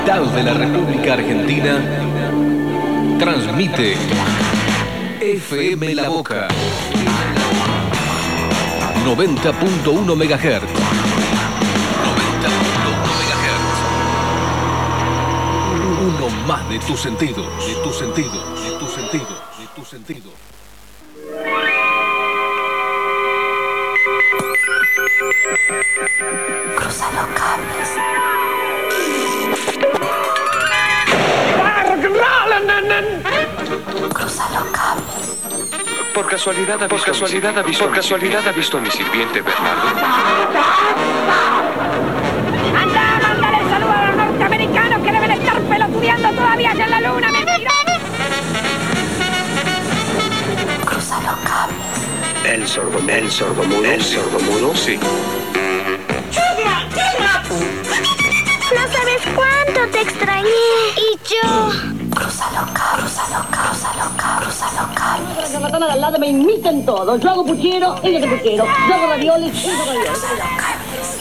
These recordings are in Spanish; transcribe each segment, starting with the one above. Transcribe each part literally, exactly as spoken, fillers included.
capital de la República Argentina, transmite F M La Boca noventa punto uno megahertz. noventa punto uno megahertz. Uno más de tus sentidos, de tus sentidos, de tus sentidos, de tus sentidos. Cruza los cables. Cruza los cables. Por casualidad, ha por casualidad, ha visto, por casualidad ha visto a mi sirviente Bernardo. ¡Anda, mándale saludos a los norteamericanos que deben estar pelotudeando todavía allá en la luna, mentira! Cruza los cables. El sordo, el sordomudo, el sordomudo, sí. No sabes cuánto te extrañé. Y yo. Cruza los cables, cruza los cables, cruza los cables, cruza los cables. Para que la matana de al lado me imiten todo. Yo hago puchero, ellos de puchero. Yo hago ravioles, ellos de ravioles. Cruza los cables.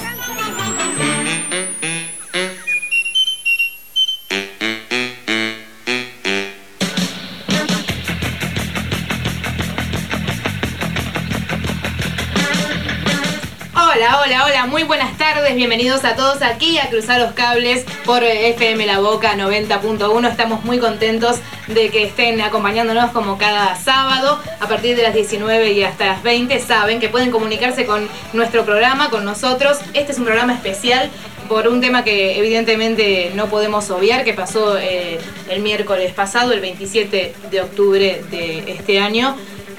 Hola, hola, hola, muy buenas tardes, bienvenidos a todos aquí a Cruzar los Cables por F M La Boca noventa punto uno. Estamos muy contentos de que estén acompañándonos como cada sábado a partir de las diecinueve y hasta las veinte. Saben que pueden comunicarse con nuestro programa, con nosotros. Este es un programa especial por un tema que evidentemente no podemos obviar, que pasó eh, el miércoles pasado, el veintisiete de octubre de este año.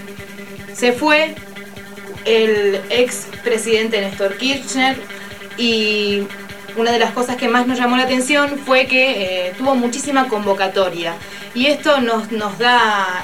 Se fue el ex presidente Néstor Kirchner y una de las cosas que más nos llamó la atención fue que eh, tuvo muchísima convocatoria y esto nos, nos da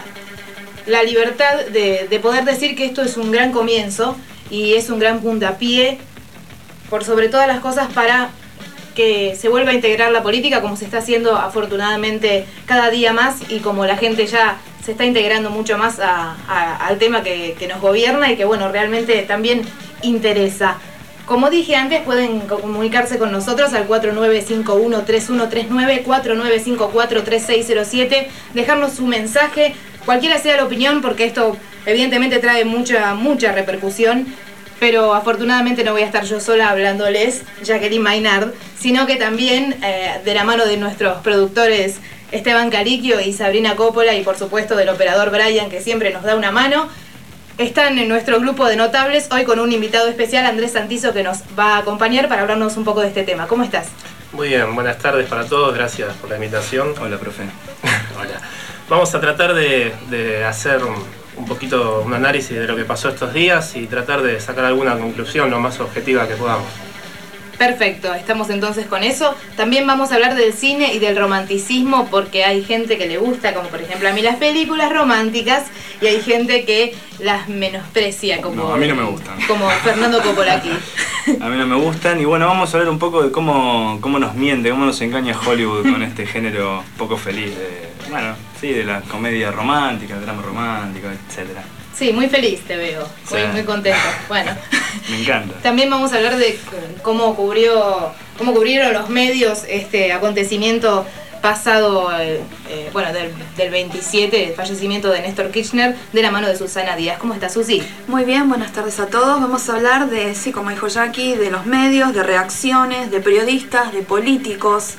la libertad de, de poder decir que esto es un gran comienzo y es un gran puntapié por sobre todas las cosas para que se vuelva a integrar la política como se está haciendo afortunadamente cada día más y como la gente ya se está integrando mucho más a, a, al tema que, que nos gobierna y que bueno, realmente también interesa. Como dije antes, pueden comunicarse con nosotros al cuatro nueve cinco uno tres uno tres nueve, cuatro nueve cinco cuatro tres seis cero siete, dejarnos su mensaje, cualquiera sea la opinión, porque esto evidentemente trae mucha, mucha repercusión. Pero afortunadamente no voy a estar yo sola hablándoles, Jacqueline Maynard, sino que también eh, de la mano de nuestros productores Esteban Cariquio y Sabrina Coppola y por supuesto del operador Brian, que siempre nos da una mano. Están en nuestro grupo de notables hoy con un invitado especial, Andrés Santizo, que nos va a acompañar para hablarnos un poco de este tema. ¿Cómo estás? Muy bien, buenas tardes para todos, gracias por la invitación. Hola, profe. Hola. Vamos a tratar de, de hacer un, un poquito un análisis de lo que pasó estos días y tratar de sacar alguna conclusión lo más objetiva que podamos. Perfecto, estamos entonces con eso. También vamos a hablar del cine y del romanticismo porque hay gente que le gusta, como por ejemplo a mí las películas románticas, y hay gente que las menosprecia, como, no, a mí no me gustan. Como Fernando Coppola aquí. A mí no me gustan y bueno, vamos a hablar un poco de cómo, cómo nos miente, cómo nos engaña Hollywood con este género poco feliz de, bueno, sí, de la comedia romántica, el drama romántico, etcétera. Sí, muy feliz te veo, muy, sí. Muy contento. Bueno, me encanta. También vamos a hablar de cómo cubrió, cómo cubrieron los medios este acontecimiento pasado, eh, eh, bueno, del, del veintisiete, el fallecimiento de Néstor Kirchner, de la mano de Susana Díaz. ¿Cómo está, Susi? Muy bien, buenas tardes a todos. Vamos a hablar de, sí, como dijo Jackie, de los medios, de reacciones, de periodistas, de políticos.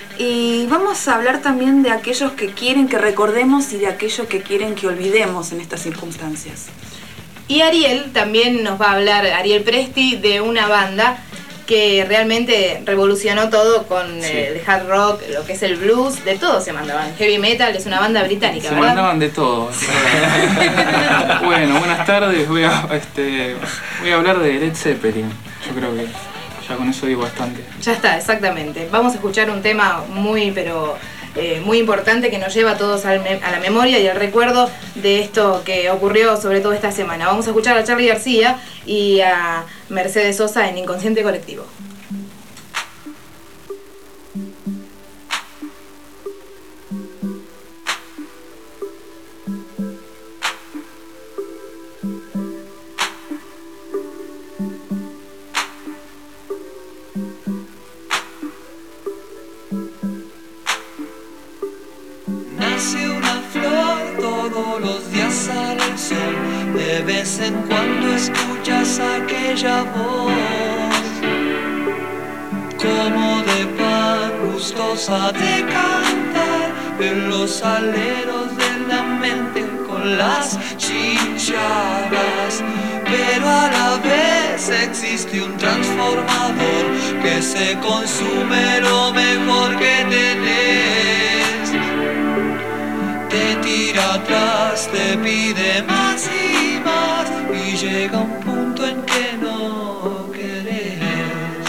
Y vamos a hablar también de aquellos que quieren que recordemos y de aquellos que quieren que olvidemos en estas circunstancias. Y Ariel también nos va a hablar, Ariel Presti, de una banda que realmente revolucionó todo con sí. el hard rock, lo que es el blues, de todo se mandaban. Heavy metal es una banda británica, se ¿verdad? Se mandaban de todo. Bueno, buenas tardes. Voy a, este, voy a hablar de Led Zeppelin. Yo creo que ya con eso digo bastante. Ya está, exactamente. Vamos a escuchar un tema muy, pero eh, muy importante que nos lleva a todos al me- a la memoria y al recuerdo de esto que ocurrió sobre todo esta semana. Vamos a escuchar a Charly García y a Mercedes Sosa en Inconsciente Colectivo. sale el sol, de vez en cuando escuchas aquella voz, como de pan gustosa de cantar en los aleros de la mente con las chicharras. Pero a la vez existe un transformador que se consume lo mejor que tenés. Te tira atrás, te pide más y más y llega un punto en que no querés.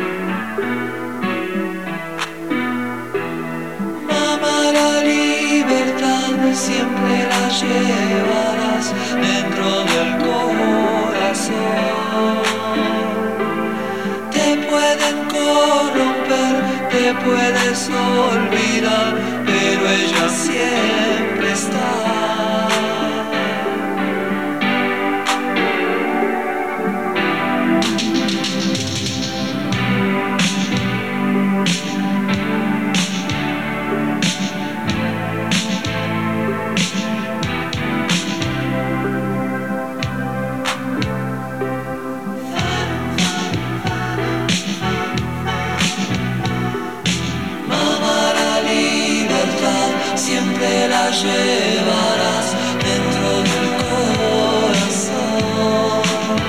Mamá, la libertad siempre la llevarás dentro del corazón. Te pueden corromper, te puedes olvidar, pero ella siempre está. Siempre la llevarás dentro del corazón.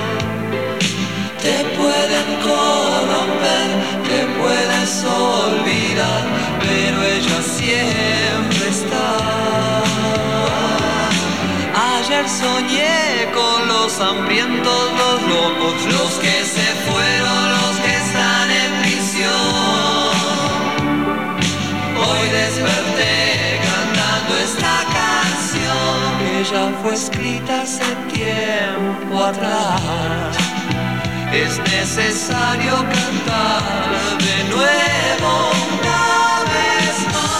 Te pueden corromper, te puedes olvidar, pero ella siempre está. Ayer soñé con los hambrientos, los locos, los que se fueron, los que están en prisión. Hoy desperté esta canción que ya fue escrita hace tiempo atrás. Es necesario cantar de nuevo una vez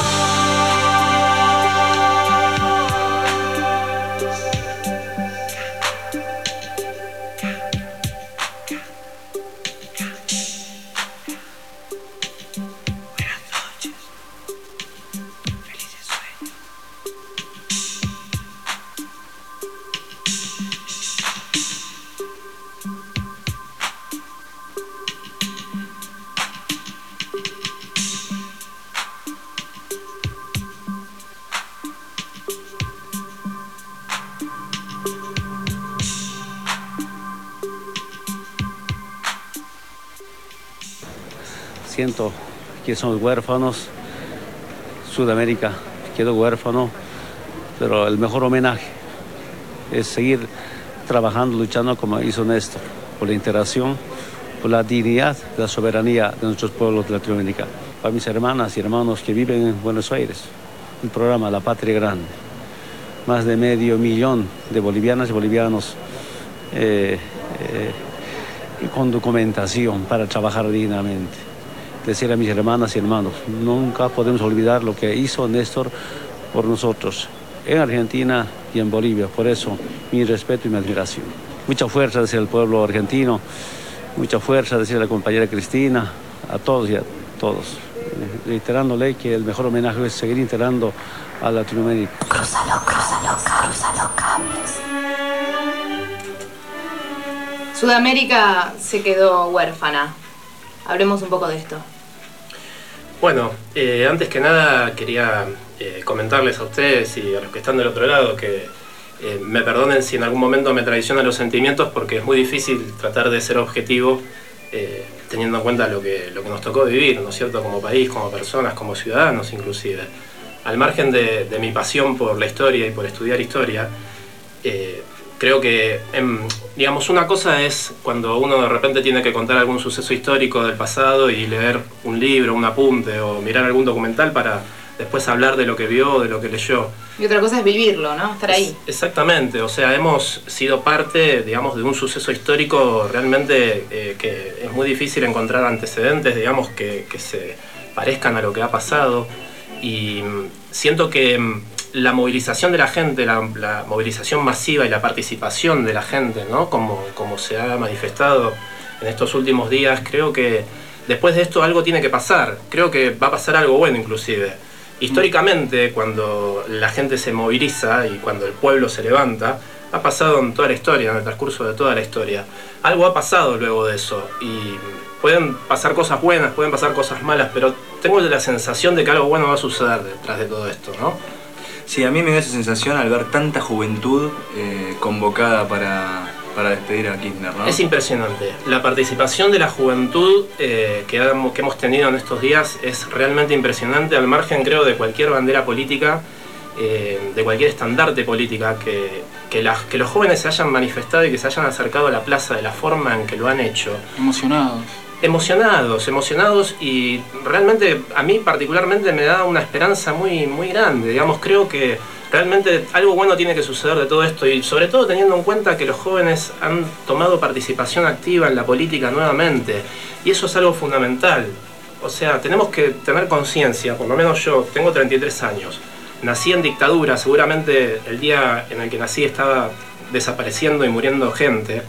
Siento que son huérfanos, Sudamérica quedó huérfano, pero el mejor homenaje es seguir trabajando, luchando como hizo Néstor, por la integración, por la dignidad, la soberanía de nuestros pueblos de Latinoamérica. Para mis hermanas y hermanos que viven en Buenos Aires, el programa La Patria Grande, más de medio millón de bolivianas y bolivianos eh, eh, con documentación para trabajar dignamente. Decir a mis hermanas y hermanos, nunca podemos olvidar lo que hizo Néstor por nosotros en Argentina y en Bolivia. Por eso, mi respeto y mi admiración. Mucha fuerza desde el pueblo argentino, mucha fuerza desde la compañera Cristina, a todos y a todos. Reiterándole que el mejor homenaje es seguir integrando a Latinoamérica. Crúzalo, crúzalo, crúzalo, cables. Sudamérica se quedó huérfana. Hablemos un poco de esto. Bueno, eh, antes que nada quería eh, comentarles a ustedes y a los que están del otro lado que eh, me perdonen si en algún momento me traicionan los sentimientos, porque es muy difícil tratar de ser objetivo eh, teniendo en cuenta lo que, lo que nos tocó vivir, ¿no es cierto?, como país, como personas, como ciudadanos inclusive. Al margen de, de mi pasión por la historia y por estudiar historia, eh, creo que, em, digamos, una cosa es cuando uno de repente tiene que contar algún suceso histórico del pasado y leer un libro, un apunte o mirar algún documental para después hablar de lo que vio, de lo que leyó. Y otra cosa es vivirlo, ¿no? Estar ahí. Es, exactamente, o sea, hemos sido parte, digamos, de un suceso histórico realmente eh, que es muy difícil encontrar antecedentes, digamos, que, que se parezcan a lo que ha pasado. Y siento que la movilización de la gente, la, la movilización masiva y la participación de la gente, ¿no?, como, como se ha manifestado en estos últimos días, creo que después de esto algo tiene que pasar. Creo que va a pasar algo bueno inclusive. Históricamente, cuando la gente se moviliza y cuando el pueblo se levanta, ha pasado en toda la historia, en el transcurso de toda la historia. Algo ha pasado luego de eso y pueden pasar cosas buenas, pueden pasar cosas malas, pero tengo la sensación de que algo bueno va a suceder detrás de todo esto, ¿no? Sí, a mí me da esa sensación al ver tanta juventud eh, convocada para, para despedir a Kirchner, ¿no? Es impresionante. La participación de la juventud eh, que, hemos, que hemos tenido en estos días es realmente impresionante, al margen, creo, de cualquier bandera política, eh, de cualquier estandarte política, que, que, las, que los jóvenes se hayan manifestado y que se hayan acercado a la plaza de la forma en que lo han hecho. Emocionados. Emocionados, emocionados y realmente a mí particularmente me da una esperanza muy, muy grande. Digamos, creo que realmente algo bueno tiene que suceder de todo esto y sobre todo teniendo en cuenta que los jóvenes han tomado participación activa en la política nuevamente y eso es algo fundamental. O sea, tenemos que tener conciencia, por lo menos yo tengo treinta y tres años, nací en dictadura, seguramente el día en el que nací estaba desapareciendo y muriendo gente.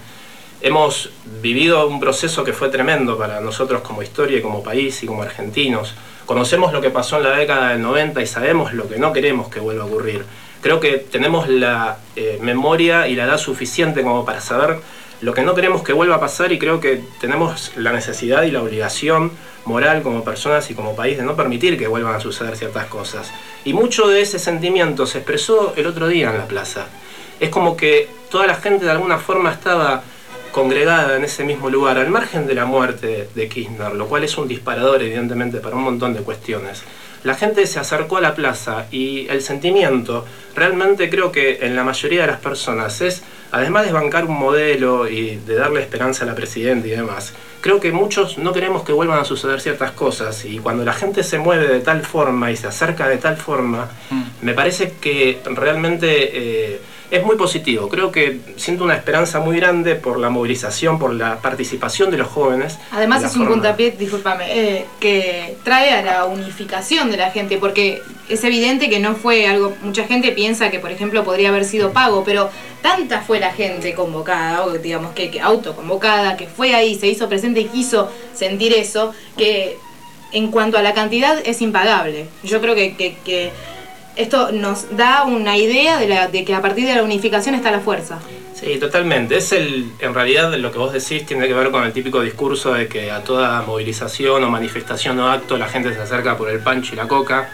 Hemos vivido un proceso que fue tremendo para nosotros como historia y como país y como argentinos. Conocemos lo que pasó en la década del noventa y sabemos lo que no queremos que vuelva a ocurrir. Creo que tenemos la eh, memoria y la edad suficiente como para saber lo que no queremos que vuelva a pasar y creo que tenemos la necesidad y la obligación moral como personas y como país de no permitir que vuelvan a suceder ciertas cosas. Y mucho de ese sentimiento se expresó el otro día en la plaza. Es como que toda la gente de alguna forma estaba congregada en ese mismo lugar, al margen de la muerte de Kirchner, lo cual es un disparador evidentemente para un montón de cuestiones. La gente se acercó a la plaza y el sentimiento realmente creo que en la mayoría de las personas es, además de bancar un modelo y de darle esperanza a la presidenta y demás, creo que muchos no queremos que vuelvan a suceder ciertas cosas y cuando la gente se mueve de tal forma y se acerca de tal forma, mm. me parece que realmente eh, es muy positivo. Creo que siento una esperanza muy grande por la movilización, por la participación de los jóvenes. Además es un forma... puntapié, discúlpame, eh, que trae a la unificación de la gente, porque es evidente que no fue algo, mucha gente piensa que por ejemplo podría haber sido pago, pero tanta fue la gente convocada, o digamos que, que autoconvocada, que fue ahí, se hizo presente y quiso sentir eso, que en cuanto a la cantidad es impagable. Yo creo que, que, que esto nos da una idea de, la, de que a partir de la unificación está la fuerza. Sí, totalmente. Es el, en realidad lo que vos decís tiene que ver con el típico discurso de que a toda movilización o manifestación o acto la gente se acerca por el pancho y la coca.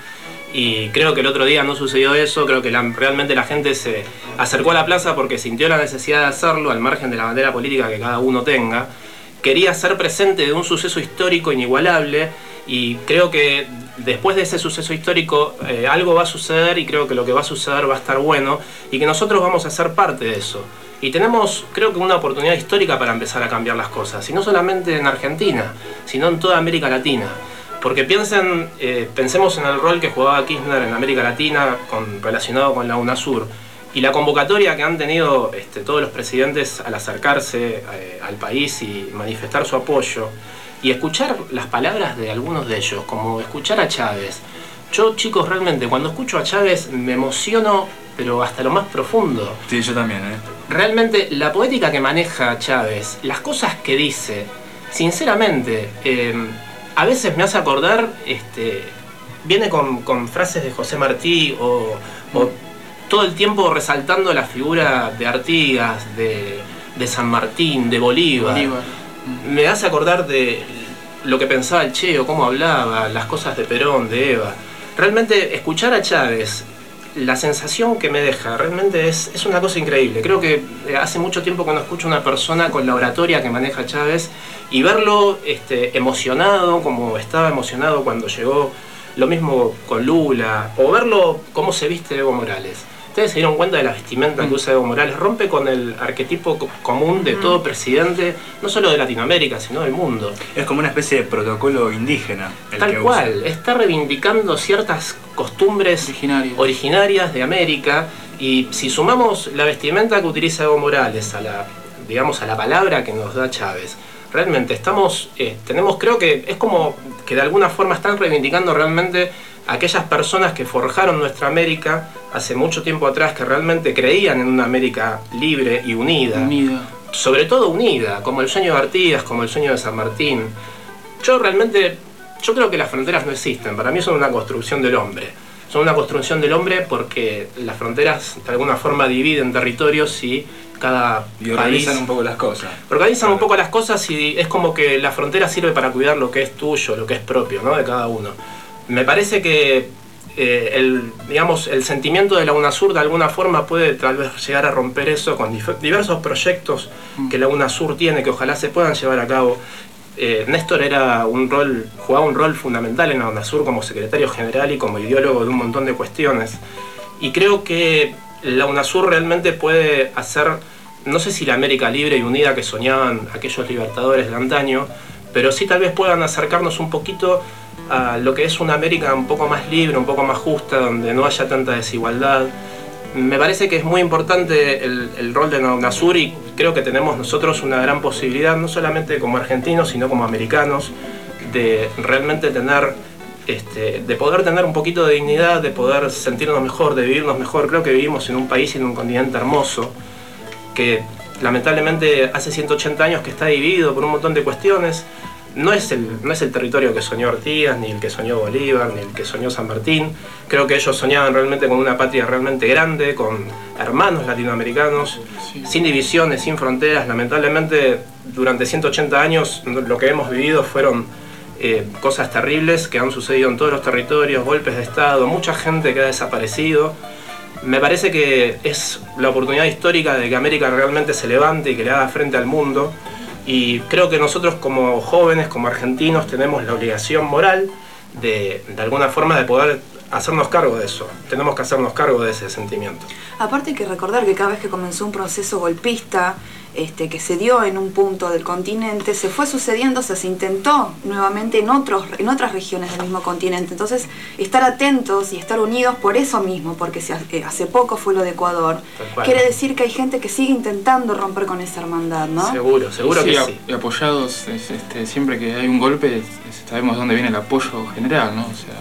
Y creo que el otro día no sucedió eso, creo que la, realmente la gente se acercó a la plaza porque sintió la necesidad de hacerlo al margen de la bandera política que cada uno tenga. Quería ser presente de un suceso histórico inigualable y creo que después de ese suceso histórico eh, algo va a suceder y creo que lo que va a suceder va a estar bueno y que nosotros vamos a ser parte de eso. Y tenemos, creo que, una oportunidad histórica para empezar a cambiar las cosas, y no solamente en Argentina, sino en toda América Latina. Porque piensen, eh, pensemos en el rol que jugaba Kirchner en América Latina con, relacionado con la UNASUR y la convocatoria que han tenido este, todos los presidentes al acercarse eh, al país y manifestar su apoyo y escuchar las palabras de algunos de ellos, como escuchar a Chávez. Yo, chicos, realmente cuando escucho a Chávez me emociono, pero hasta lo más profundo. Sí, yo también, ¿eh? Realmente la poética que maneja Chávez, las cosas que dice, sinceramente, eh, a veces me hace acordar, este, viene con, con frases de José Martí o, o todo el tiempo resaltando la figura de Artigas, de, de San Martín, de Bolívar. Bolívar. Me hace acordar de lo que pensaba el Che o cómo hablaba, las cosas de Perón, de Eva. Realmente escuchar a Chávez, la sensación que me deja, realmente es, es una cosa increíble. Creo que hace mucho tiempo que no escucho a una persona con la oratoria que maneja Chávez y verlo este, emocionado, como estaba emocionado cuando llegó, lo mismo con Lula, o verlo cómo se viste Evo Morales. Ustedes se dieron cuenta de la vestimenta que usa Evo Morales, rompe con el arquetipo común de todo presidente, no solo de Latinoamérica, sino del mundo. Es como una especie de protocolo indígena. El Tal que cual, usa. Está reivindicando ciertas costumbres originarias. originarias de América, y si sumamos la vestimenta que utiliza Evo Morales a la, digamos, a la palabra que nos da Chávez, realmente estamos, eh, tenemos, creo que es como que de alguna forma están reivindicando realmente aquellas personas que forjaron nuestra América hace mucho tiempo atrás, que realmente creían en una América libre y unida, unida. sobre todo unida, como el sueño de Artigas, como el sueño de San Martín. Yo realmente, yo creo que las fronteras no existen, para mí son una construcción del hombre. son una construcción del hombre porque las fronteras de alguna forma dividen territorios y cada y organizan país un poco las cosas. Organizan un poco las cosas y es como que la frontera sirve para cuidar lo que es tuyo, lo que es propio, ¿no? De cada uno. Me parece que eh, el, digamos, el sentimiento de la UNASUR de alguna forma puede tal vez llegar a romper eso con diversos proyectos que la UNASUR tiene, que ojalá se puedan llevar a cabo. Eh, Néstor era un rol, jugaba un rol fundamental en la UNASUR como secretario general y como ideólogo de un montón de cuestiones. Y creo que la UNASUR realmente puede hacer, no sé si la América libre y unida que soñaban aquellos libertadores de antaño, pero sí tal vez puedan acercarnos un poquito a lo que es una América un poco más libre, un poco más justa, donde no haya tanta desigualdad. Me parece que es muy importante el, el rol de la UNASUR y creo que tenemos nosotros una gran posibilidad, no solamente como argentinos, sino como americanos, de realmente tener, este, de poder tener un poquito de dignidad, de poder sentirnos mejor, de vivirnos mejor. Creo que vivimos en un país y en un continente hermoso, que lamentablemente hace ciento ochenta años que está dividido por un montón de cuestiones. No es, el, no es el territorio que soñó Artigas, ni el que soñó Bolívar, ni el que soñó San Martín. Creo que ellos soñaban realmente con una patria realmente grande, con hermanos latinoamericanos, sí, sin divisiones, sin fronteras. Lamentablemente, durante ciento ochenta años lo que hemos vivido fueron eh, cosas terribles que han sucedido en todos los territorios, golpes de Estado, mucha gente que ha desaparecido. Me parece que es la oportunidad histórica de que América realmente se levante y que le haga frente al mundo. Y creo que nosotros como jóvenes, como argentinos, tenemos la obligación moral de, de alguna forma, de poder hacernos cargo de eso. Tenemos que hacernos cargo de ese sentimiento. Aparte hay que recordar que cada vez que comenzó un proceso golpista, este, que se dio en un punto del continente, se fue sucediendo, se, se intentó nuevamente en, otros, en otras regiones del mismo continente. Entonces, estar atentos y estar unidos por eso mismo, porque si hace, hace poco fue lo de Ecuador, quiere decir que hay gente que sigue intentando romper con esa hermandad, ¿no? Seguro, seguro sí, que a, sí. Y apoyados, es, este, siempre que hay un golpe, es, sabemos dónde viene el apoyo general, ¿no? O sea,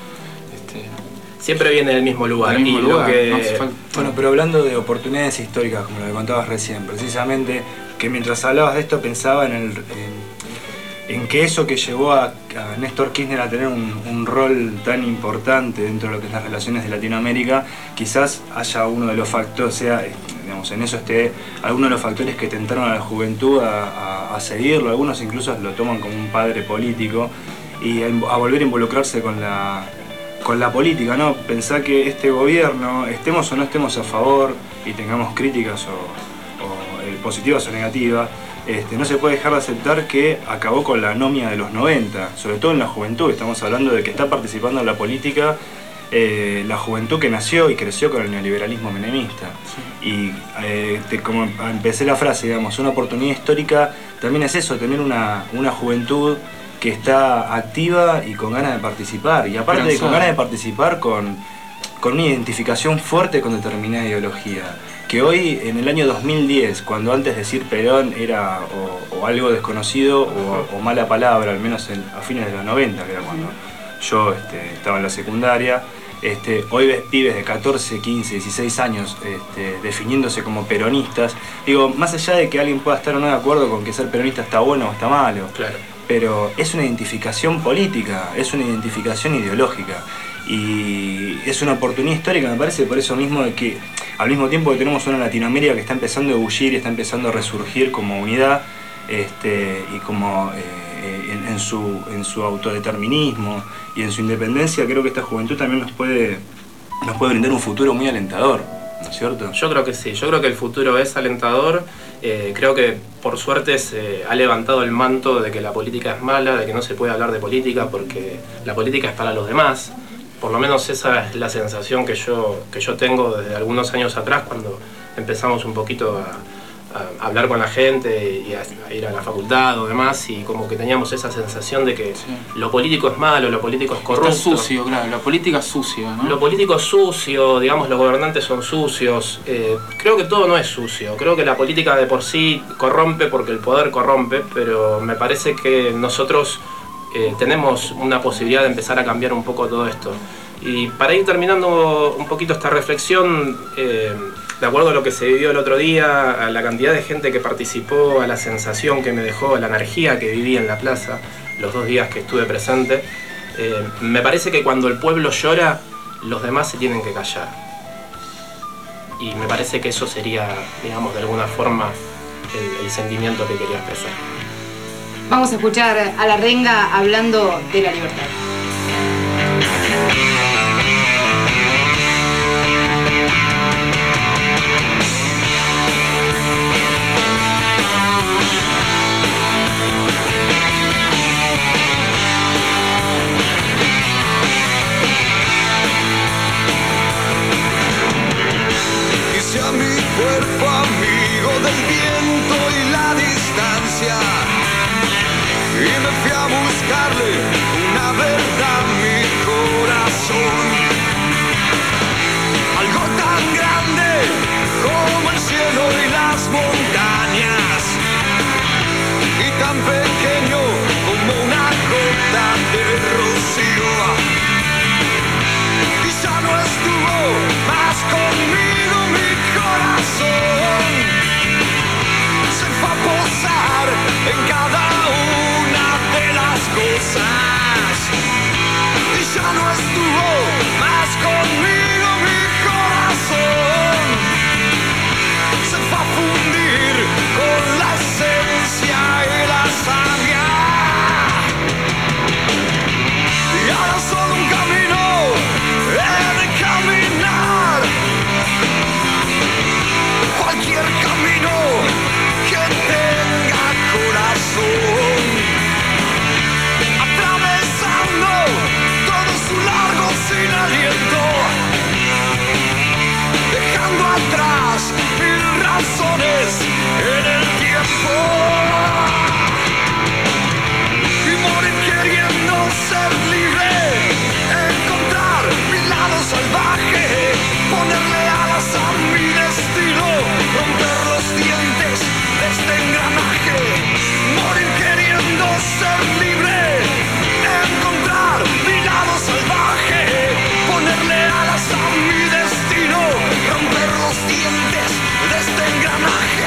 siempre viene del mismo lugar. Del mismo y lugar, lo que... no bueno, pero hablando de oportunidades históricas, como lo que contabas recién, precisamente, que mientras hablabas de esto pensaba en, el, en, en que eso que llevó a, a Néstor Kirchner a tener un, un rol tan importante dentro de lo que es las relaciones de Latinoamérica, quizás haya uno de los factores, sea, digamos, en eso esté alguno de los factores que tentaron a la juventud a, a, a seguirlo. Algunos incluso lo toman como un padre político y a, a volver a involucrarse con la con la política, ¿no? Pensar que este gobierno, estemos o no estemos a favor y tengamos críticas o, o eh, positivas o negativas, este, no se puede dejar de aceptar que acabó con la anomia de los noventa, sobre todo en la juventud. Estamos hablando de que está participando en la política eh, la juventud que nació y creció con el neoliberalismo menemista. Sí. Y eh, te, como empecé la frase, digamos, una oportunidad histórica también es eso, tener una, una juventud que está activa y con ganas de participar, y aparte de con ganas de participar con, con una identificación fuerte con determinada ideología, que hoy en el año dos mil diez, cuando antes decir Perón era o, o algo desconocido o, o mala palabra, al menos en, a fines de los noventa, que era cuando yo este, estaba en la secundaria, este, hoy ves pibes de catorce, quince, dieciséis años este, definiéndose como peronistas. Digo, más allá de que alguien pueda estar o no de acuerdo con que ser peronista está bueno o está malo, claro, pero es una identificación política, es una identificación ideológica y es una oportunidad histórica, me parece, por eso mismo de que al mismo tiempo que tenemos una Latinoamérica que está empezando a bullir y está empezando a resurgir como unidad este, y como eh, en, en, su, en su autodeterminismo y en su independencia, creo que esta juventud también nos puede, nos puede brindar un futuro muy alentador, ¿no es cierto? Yo creo que sí, yo creo que el futuro es alentador. Eh, creo que por suerte se ha levantado el manto de que la política es mala, de que no se puede hablar de política porque la política es para los demás. Por lo menos esa es la sensación que yo, que yo tengo desde algunos años atrás, cuando empezamos un poquito a, a hablar con la gente y a, a ir a la facultad o demás, y como que teníamos esa sensación de que sí, lo político es malo, lo político es corrupto. Está sucio, claro, la política es sucia, ¿no? Lo político es sucio, digamos, los gobernantes son sucios. Eh, creo que todo no es sucio, creo que la política de por sí corrompe porque el poder corrompe, pero me parece que nosotros eh, tenemos una posibilidad de empezar a cambiar un poco todo esto. Y para ir terminando un poquito esta reflexión, eh, de acuerdo a lo que se vivió el otro día, a la cantidad de gente que participó, a la sensación que me dejó, a la energía que viví en la plaza los dos días que estuve presente, eh, me parece que cuando el pueblo llora, los demás se tienen que callar. Y me parece que eso sería, digamos, de alguna forma el, el sentimiento que quería expresar. Vamos a escuchar a La Renga hablando de la libertad. Hice a mi cuerpo amigo del viento y la distancia, y me fui a buscarle una verdad a mi corazón. Algo tan grande como el cielo y las montañas, y tan pequeño como una gota de rocío. Y ya no estuvo más conmigo mi corazón, se fue a posar en cada una de las cosas. Y ya no estuvo más conmigo mi corazón, se fue a fundir con la esencia y la savia. Y ahora solo un camino he de caminar, cualquier camino que tenga corazón, atravesando todo su largo sin aliento, dejando atrás mil razones en el tiempo, y morir queriendo ser libre, encontrar mi lado salvaje, ponerle alas a mi destino, romper los dientes de este engranaje. Morir queriendo ser libre, encontrar mi lado salvaje, ponerle alas a mi destino, romper los dientes de este engranaje.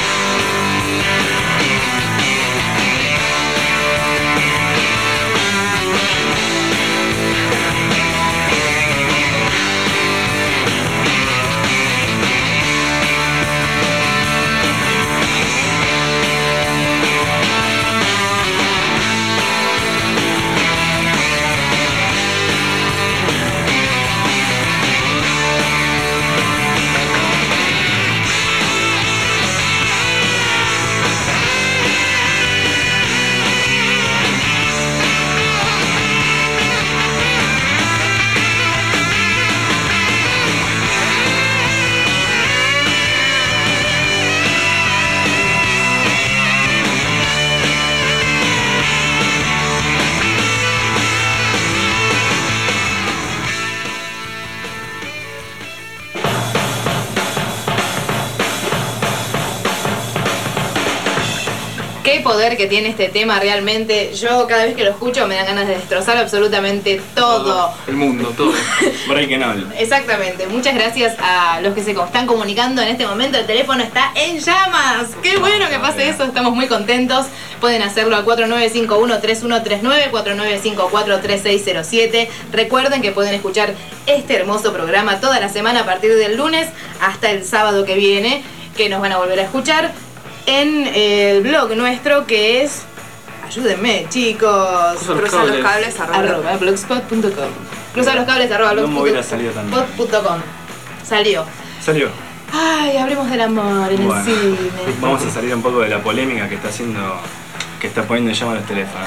Qué poder que tiene este tema realmente. Yo cada vez que lo escucho me dan ganas de destrozar absolutamente todo. El mundo, todo. Breaking all. Exactamente. Muchas gracias a los que se están comunicando en este momento. El teléfono está en llamas. Qué bueno que pase eso. Estamos muy contentos. Pueden hacerlo al cuatro nueve cinco uno, tres uno tres nueve, cuatro nueve cinco cuatro, tres seis cero siete. Recuerden que pueden escuchar este hermoso programa toda la semana a partir del lunes hasta el sábado que viene, que nos van a volver a escuchar en el blog nuestro, que es, ayúdenme chicos, cruzaloscables arroba blogspot punto com. Cruzaloscables arroba No me hubiera blogspot salido tanto. com. Salió. Salió. Ay, hablemos del amor en Bueno, el cine. Vamos a salir un poco de la polémica que está haciendo, que está poniendo en llama los teléfonos.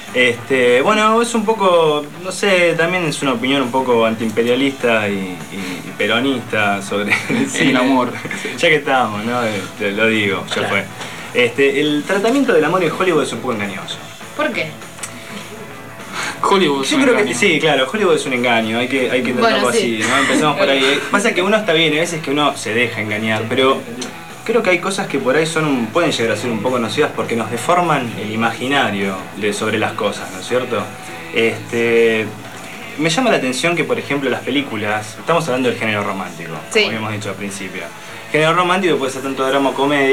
Este, bueno, es un poco, no sé, también es una opinión un poco antiimperialista y, y, y peronista sobre el cine. El amor. Ya que estamos, ¿no? Te lo digo, ya Claro. fue. Este, el tratamiento del amor en Hollywood es un poco engañoso. ¿Por qué? Hollywood es Yo un creo que engaño. sí, claro, Hollywood es un engaño, hay que, hay que tratarlo Bueno, sí. así, ¿no? Empezamos por ahí. Pasa que uno está bien, hay veces que uno se deja engañar, pero creo que hay cosas que por ahí son un- pueden llegar a ser un poco nocivas porque nos deforman el imaginario de, sobre las cosas, ¿no es cierto? Este, me llama la atención que, por ejemplo, las películas, estamos hablando del género romántico, Sí. como habíamos dicho al principio. Género romántico puede ser tanto drama o comedia,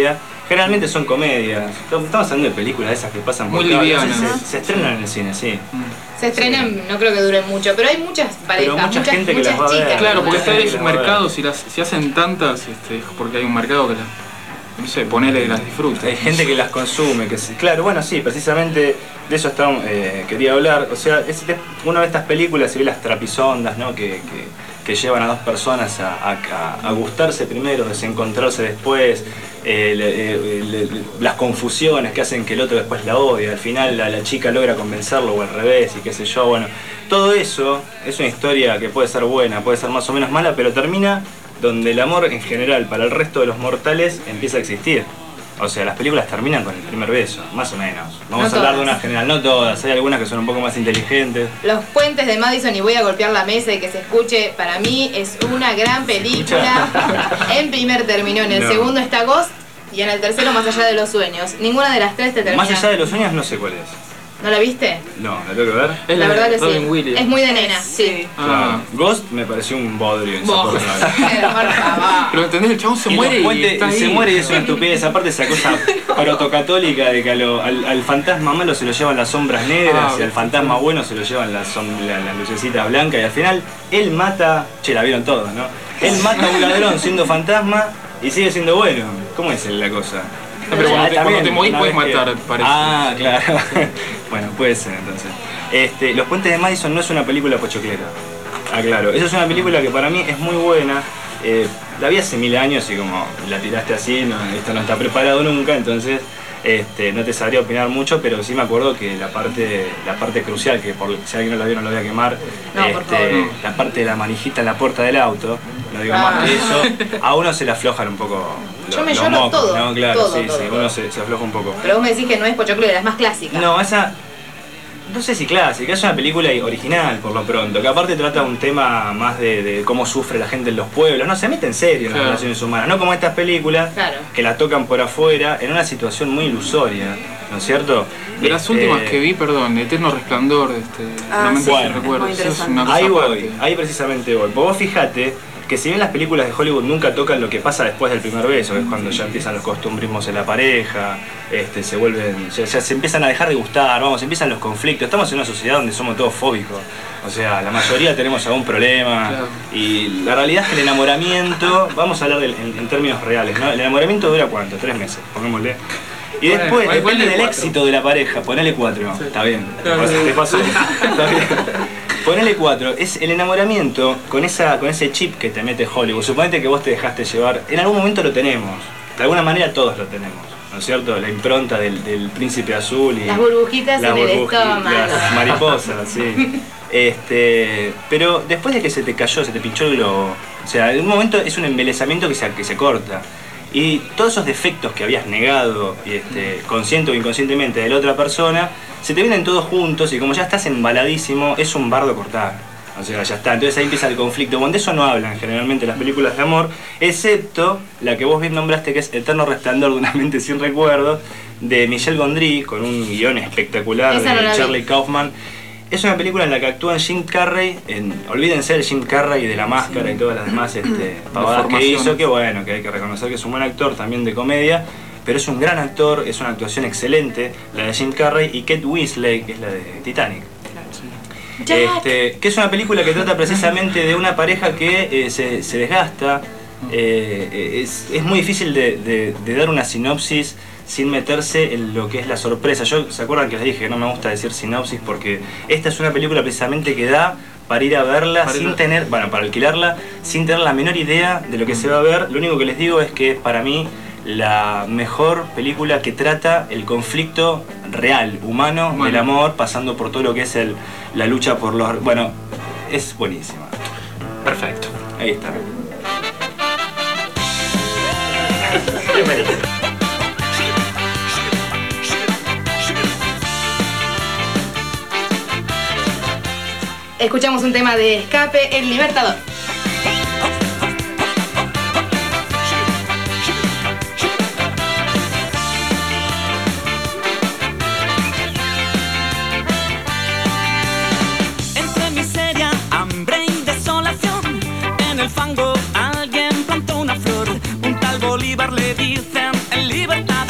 Generalmente son comedias. Estamos hablando de películas esas que pasan por muy cada- livianas. se, se estrenan en el cine, sí. Se estrenan, no creo que duren mucho, pero hay muchas parejas, mucha muchas, gente que muchas las va a ver. chicas. Claro, porque Sí, está sí, ese las va a ver. mercado, si, las, si hacen tantas, este, es porque hay un mercado que las, no sé, ponele que las disfruta. Hay gente que las consume, que sí. Claro, bueno, sí, precisamente de eso estamos, eh, quería hablar. O sea, es, es una de estas películas, se ve las trapisondas, ¿no? Que, que, que llevan a dos personas a, a, a, a gustarse primero, desencontrarse después, eh, le, eh, le, las confusiones que hacen que el otro después la odie. Al final la, la chica logra convencerlo o al revés y qué sé yo. Bueno, todo eso es una historia que puede ser buena, puede ser más o menos mala, pero termina donde el amor en general para el resto de los mortales empieza a existir. O sea, las películas terminan con el primer beso, más o menos. Vamos No a hablar de todas. una general, no todas, hay algunas que son un poco más inteligentes. Los puentes de Madison y voy a golpear la mesa y que se escuche, para mí es una gran película. En primer término, en el No. segundo está Ghost y en el tercero Más allá de los sueños. Ninguna de las tres te termina. Más allá de los sueños no sé cuál es. ¿No la viste? No, ¿la tengo que ver? Es La la verdad de que Robin sí. Williams. Es muy de nena, sí. Ah. Ghost me pareció un bodrio Vos. insoportable. Pero, por favor. Pero entendés, el chabón se Y muere los y puentes- está ahí. se muere y es una estupidez. Aparte esa cosa protocatólica de que a lo- al, al fantasma malo se lo llevan las sombras negras Ah, y al fantasma bueno se lo llevan las, som- la- las lucecitas blancas y al final él mata, che, la vieron todos, ¿no? Él mata a un ladrón siendo fantasma y sigue siendo bueno. ¿Cómo es la cosa? Ah, pero cuando te- También, cuando te morís una puedes vez que- matar, parece. Ah, claro. Bueno, puede ser entonces. Este, Los Puentes de Madison no es una película pochoclera. Ah, claro. Esa es una película que para mí es muy buena. Eh, la vi hace mil años y como la tiraste así, no, esto no está preparado nunca, entonces este, no te sabría opinar mucho, pero sí me acuerdo que la parte, la parte crucial, que por, si alguien no la vio no la voy a quemar, No, por este, favor. la parte de la manijita en la puerta del auto, no digo Ah. más que eso, a uno se le aflojan un poco Yo los, me los lloro mocos, todo, ¿no? Claro, todo, sí, todo, sí, todo. uno se, se afloja un poco. Pero vos me decís que no es pochoclera, es más clásica. No, esa. No sé si clásica, es una película original por lo pronto, que aparte trata un tema más de, de cómo sufre la gente en los pueblos, no se mete en serio en las Claro. relaciones humanas, no como estas películas Claro. que la tocan por afuera en una situación muy ilusoria, ¿no es cierto? De las Este, últimas que vi, perdón, Eterno Resplandor, este, Ah, no me sí, bueno, recuerdo, muy eso es interesante. una cosa Ahí voy, aparte. ahí precisamente voy. Pues vos fijate que si bien las películas de Hollywood nunca tocan lo que pasa después del primer beso, que es cuando ya empiezan los costumbrismos en la pareja, este, se vuelven, ya, ya se empiezan a dejar de gustar, vamos, empiezan los conflictos. Estamos en una sociedad donde somos todos fóbicos, o sea, la mayoría tenemos algún problema. Claro. Y la realidad es que el enamoramiento, vamos a hablar del- en, en términos reales, ¿no? El enamoramiento dura cuánto, tres meses, pongámosle. Y Bueno, después, ponele depende del cuatro. éxito de la pareja, ponele cuatro, está bien, te Claro, pasó, sí. te pasó. Está bien. Ponele cuatro, es el enamoramiento con, esa, con ese chip que te mete Hollywood. Suponete que vos te dejaste llevar, en algún momento lo tenemos, de alguna manera todos lo tenemos, ¿no es cierto? La impronta del, del príncipe azul y Las burbujitas las en el burbujitas, estómago. las mariposas, sí. Este, pero después de que se te cayó, se te pinchó el globo, o sea, en un momento es un embelesamiento que se, que se corta. Y todos esos defectos que habías negado, y este, consciente o inconscientemente, de la otra persona, se te vienen todos juntos y como ya estás embaladísimo, es un bardo cortar. O sea, ya está. Entonces ahí empieza el conflicto. Bueno, de eso no hablan generalmente las películas de amor, excepto la que vos bien nombraste, que es Eterno Resplandor de una mente sin recuerdos, de Michel Gondry, con un guión espectacular Esa no la de vi. Charlie Kaufman. Es una película en la que actúan Jim Carrey, en, olvídense del Jim Carrey de La Máscara y todas las demás este, pavadas que formaciones. hizo, que bueno, que hay que reconocer que es un buen actor también de comedia, pero es un gran actor, es una actuación excelente, la de Jim Carrey, y Kate Winslet, que es la de Titanic. Este, que es una película que trata precisamente de una pareja que eh, se, se desgasta. Eh, es, es muy difícil de, de- de dar una sinopsis sin meterse en lo que es la sorpresa. Yo, ¿se acuerdan que les dije que no me gusta decir sinopsis? Porque esta es una película precisamente que da para ir a verla Para ir sin a- tener, bueno, para alquilarla, sin tener la menor idea de lo que se va a ver. Lo único que les digo es que es para mí la mejor película que trata el conflicto real, humano, Humano. del amor, pasando por todo lo que es el, la lucha por los... Bueno, es buenísima. Perfecto. Ahí está. Escuchamos un tema de Escape, El Libertador. Entre miseria, hambre y desolación, en el fango alguien plantó una flor. Un tal Bolívar le dicen el libertador.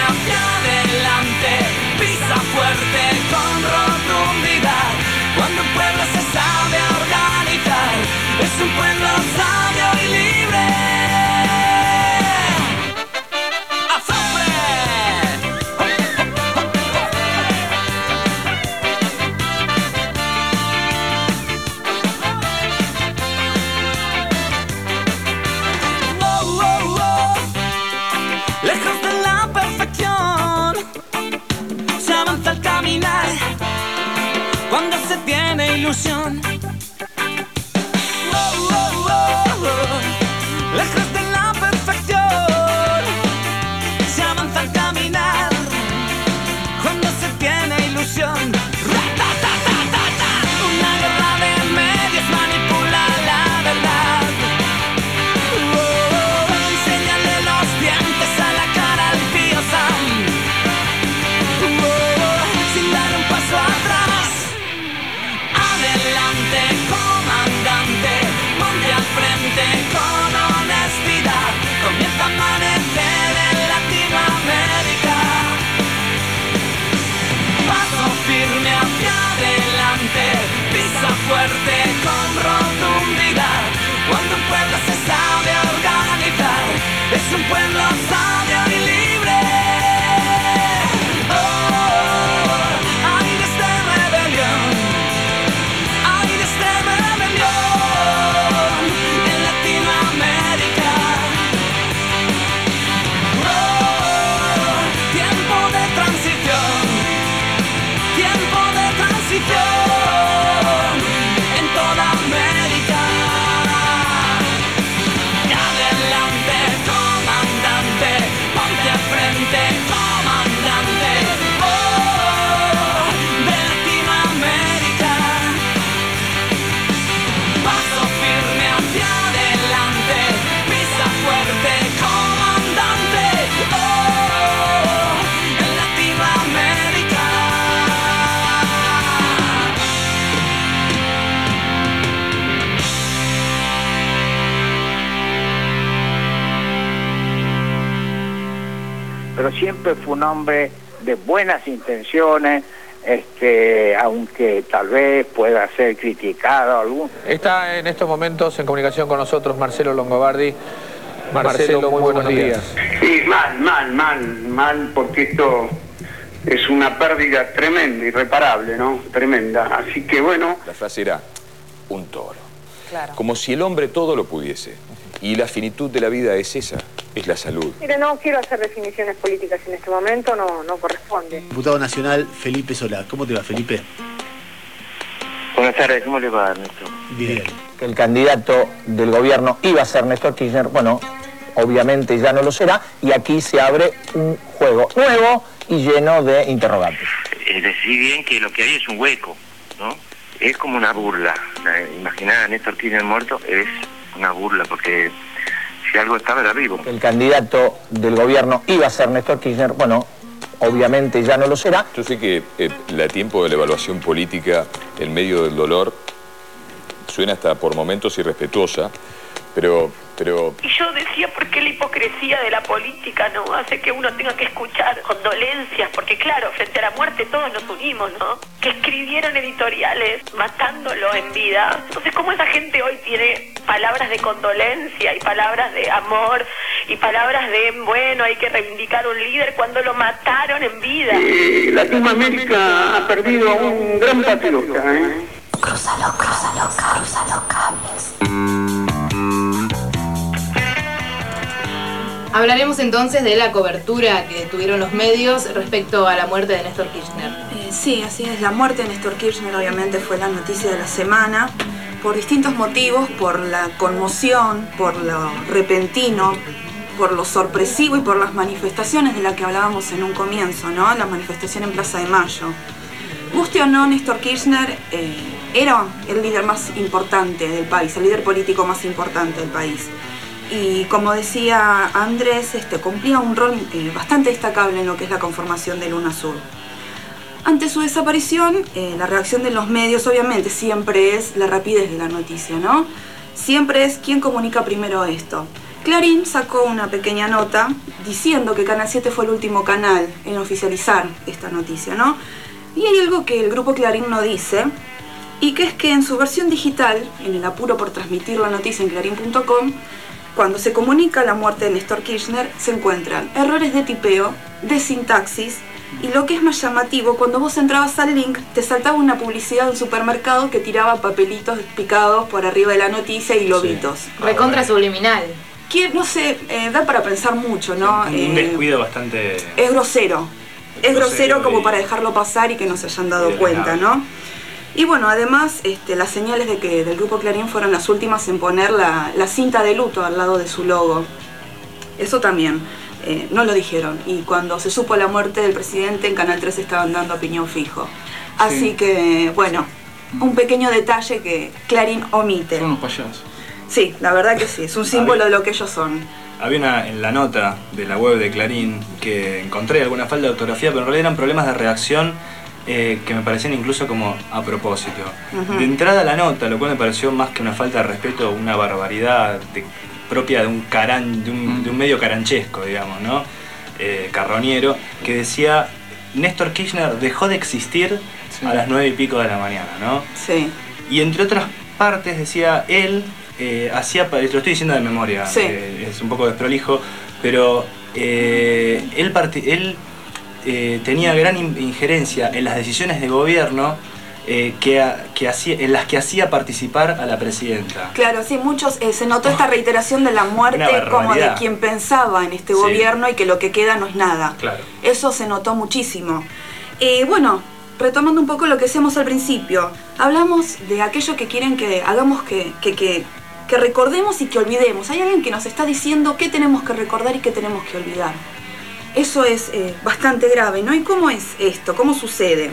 hacia adelante, pisa fuerte con rotundidad. Cuando un pueblo se sabe organizar, es un pueblo sabio y libre. Lejos de la perfección se avanza al caminar cuando se tiene ilusión. Oh, oh, oh, oh. Lejos de la perfección se avanza al caminar cuando se tiene ilusión. Ra-ta-ta-ta-ta-ta. Una guerra de medios manipula la verdad. Con honestidad comienza a amanecer en Latinoamérica. Paso firme hacia adelante, pisa fuerte con rotundidad. Cuando un pueblo se sabe organizar, es un pueblo sabio y libre. Oh, aires de rebelión, aires de rebelión. En toda América. Y adelante, comandante, ponte al frente, comandante. Oh, de Latinoamérica. Paso firme hacia adelante, pisa fuerte, comandante. Oh, en Latinoamérica. Pero siempre fue un hombre de buenas intenciones, este, aunque tal vez pueda ser criticado algún. Está en estos momentos en comunicación con nosotros Marcelo Longobardi. Marcelo, Marcelo muy buenos, buenos días. días. Sí, mal, mal, mal, mal, porque esto es una pérdida tremenda, irreparable, ¿no? Tremenda. Así que bueno. La frase era un toro. Claro. Como si el hombre todo lo pudiese. Y la finitud de la vida es esa, es la salud. Mire, no quiero hacer definiciones políticas en este momento, no, no corresponde. Diputado Nacional Felipe Solá. ¿Cómo te va, Felipe? Buenas tardes, ¿cómo le va, Néstor? Bien. Que el candidato del gobierno iba a ser Néstor Kirchner, bueno, obviamente ya no lo será, y aquí se abre un juego nuevo y lleno de interrogantes. Es decir, bien que lo que hay es un hueco, ¿no? Es como una burla. Imaginar a Néstor Kirchner muerto es una burla, porque si algo estaba era vivo. El candidato del gobierno iba a ser Néstor Kirchner, bueno, obviamente ya no lo será. Yo sé que eh, la tiempo de la evaluación política en medio del dolor suena hasta por momentos irrespetuosa, pero... pero... Y yo decía, ¿por qué la hipocresía de la política no hace que uno tenga que escuchar condolencias? Porque claro, frente a la muerte todos nos unimos, ¿no? Que escribieron editoriales matándolo en vida. Entonces, ¿cómo esa gente hoy tiene palabras de condolencia y palabras de amor y palabras de, bueno, hay que reivindicar un líder cuando lo mataron en vida? Eh, Latinoamérica ha perdido a un gran patriota, ¿eh? Cruzalo, cruzalo, cruzalo cables. Hablaremos entonces de la cobertura que tuvieron los medios respecto a la muerte de Néstor Kirchner. Eh, sí, así es. La muerte de Néstor Kirchner obviamente fue la noticia de la semana por distintos motivos, por la conmoción, por lo repentino, por lo sorpresivo y por las manifestaciones de las que hablábamos en un comienzo, ¿no? La manifestación en Plaza de Mayo. Guste o no, Néstor Kirchner eh, era el líder más importante del país, el líder político más importante del país. Y como decía Andrés, este, cumplía un rol eh, bastante destacable en lo que es la conformación del UNASUR. Ante su desaparición, eh, la reacción de los medios obviamente siempre es la rapidez de la noticia, ¿no? Siempre es quién comunica primero esto. Clarín sacó una pequeña nota diciendo que Canal siete fue el último canal en oficializar esta noticia, ¿no? Y hay algo que el grupo Clarín no dice, y que es que en su versión digital, en el apuro por transmitir la noticia en clarín punto com, cuando se comunica la muerte de Néstor Kirchner, se encuentran errores de tipeo, de sintaxis, y lo que es más llamativo, cuando vos entrabas al link, te saltaba una publicidad de un supermercado que tiraba papelitos picados por arriba de la noticia y globitos. Sí. Recontra subliminal. Que, no sé, eh, da para pensar mucho, ¿no? Un, eh, un descuido bastante... Es grosero. Es grosero como para dejarlo pasar y que no se hayan dado cuenta, ¿no? Y bueno, además, este, las señales de que del grupo Clarín fueron las últimas en poner la, la cinta de luto al lado de su logo. Eso también, eh, no lo dijeron. Y cuando se supo la muerte del presidente, en Canal tres estaban dando opinión fijo. Así sí. que, bueno, un pequeño detalle que Clarín omite. Son unos payasos. Sí, la verdad que sí, es un símbolo de lo que ellos son. Había una, en la nota de la web de Clarín, que encontré alguna falta de ortografía, pero en realidad eran problemas de redacción eh, que me parecían incluso como a propósito. Uh-huh. De entrada la nota, lo cual me pareció más que una falta de respeto, una barbaridad de, propia de un, caran, de, un, de un medio caranchesco, digamos, ¿no? Eh, carroñero, que decía, Néstor Kirchner dejó de existir sí. a las nueve y pico de la mañana, ¿no? Sí. Y entre otras partes decía, él... Eh, hacía, lo estoy diciendo de memoria, sí. eh, es un poco desprolijo, pero eh, él, él eh, tenía gran injerencia en las decisiones de gobierno eh, que, que hacía, en las que hacía participar a la presidenta. Claro, sí, muchos, eh, se notó esta reiteración de la muerte como de quien pensaba en este sí. gobierno y que lo que queda no es nada. Claro. Eso se notó muchísimo. Eh, bueno, retomando un poco lo que decíamos al principio, hablamos de aquello que quieren que hagamos que... que, que que recordemos y que olvidemos. Hay alguien que nos está diciendo qué tenemos que recordar y qué tenemos que olvidar. Eso es eh, bastante grave, ¿no? ¿Y cómo es esto? ¿Cómo sucede?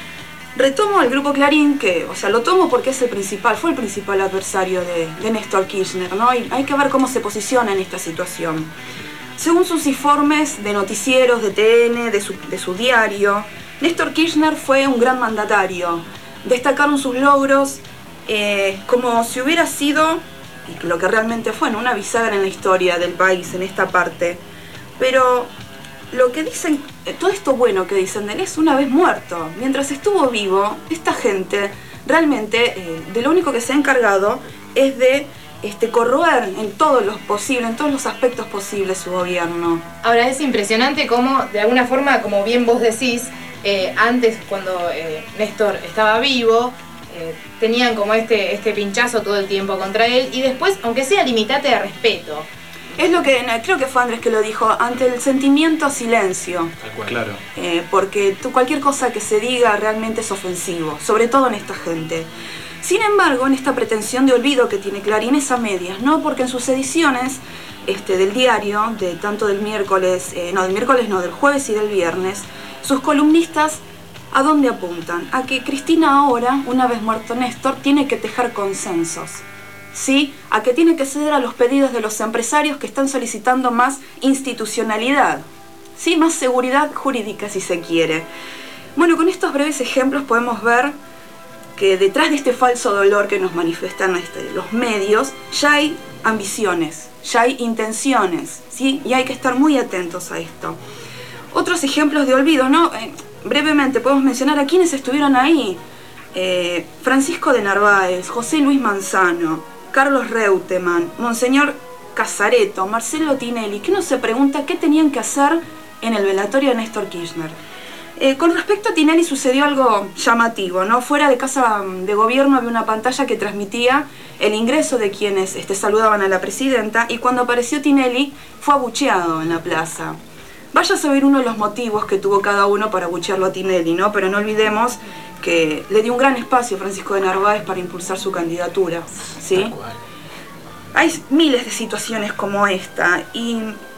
Retomo al grupo Clarín, que, o sea, lo tomo porque es el principal, fue el principal adversario de, de Néstor Kirchner, ¿no? Y hay que ver cómo se posiciona en esta situación. Según sus informes de noticieros, de T N, de su, de su diario, Néstor Kirchner fue un gran mandatario. Destacaron sus logros eh, como si hubiera sido... y lo que realmente fue, ¿no? Una bisagra en la historia del país, en esta parte. Pero lo que dicen, todo esto bueno que dicen de él es una vez muerto. Mientras estuvo vivo, esta gente realmente eh, de lo único que se ha encargado es de este, corroer en todos los posibles, en todos los aspectos posibles su gobierno. Ahora es impresionante cómo, de alguna forma, como bien vos decís, eh, antes cuando eh, Néstor estaba vivo, Eh, tenían como este, este pinchazo todo el tiempo contra él y después, aunque sea, limitate de respeto. Es lo que, creo que fue Andrés que lo dijo, ante el sentimiento silencio. Claro. Eh, porque tú, cualquier cosa que se diga realmente es ofensivo, sobre todo en esta gente. Sin embargo, en esta pretensión de olvido que tiene Clarín es a medias, ¿no? Porque en sus ediciones este, del diario, de tanto del miércoles, eh, no, del miércoles no, del jueves y del viernes, sus columnistas ¿a dónde apuntan? A que Cristina ahora, una vez muerto Néstor, tiene que tejer consensos, ¿sí? A que tiene que ceder a los pedidos de los empresarios que están solicitando más institucionalidad, ¿sí? Más seguridad jurídica, si se quiere. Bueno, con estos breves ejemplos podemos ver que detrás de este falso dolor que nos manifiestan este, los medios, ya hay ambiciones, ya hay intenciones, ¿sí? Y hay que estar muy atentos a esto. Otros ejemplos de olvido, ¿no? Eh, brevemente podemos mencionar a quienes estuvieron ahí. Eh, Francisco de Narváez, José Luis Manzano, Carlos Reutemann, Monseñor Casareto, Marcelo Tinelli, que uno se pregunta qué tenían que hacer en el velatorio de Néstor Kirchner. Eh, con respecto a Tinelli sucedió algo llamativo, ¿no? Fuera de Casa de Gobierno había una pantalla que transmitía el ingreso de quienes este, saludaban a la presidenta, y cuando apareció Tinelli fue abucheado en la plaza. Vaya a saber uno de los motivos que tuvo cada uno para abuchearlo a Tinelli, ¿no? Pero no olvidemos que le dio un gran espacio a Francisco de Narváez para impulsar su candidatura, ¿sí? Hay miles de situaciones como esta, y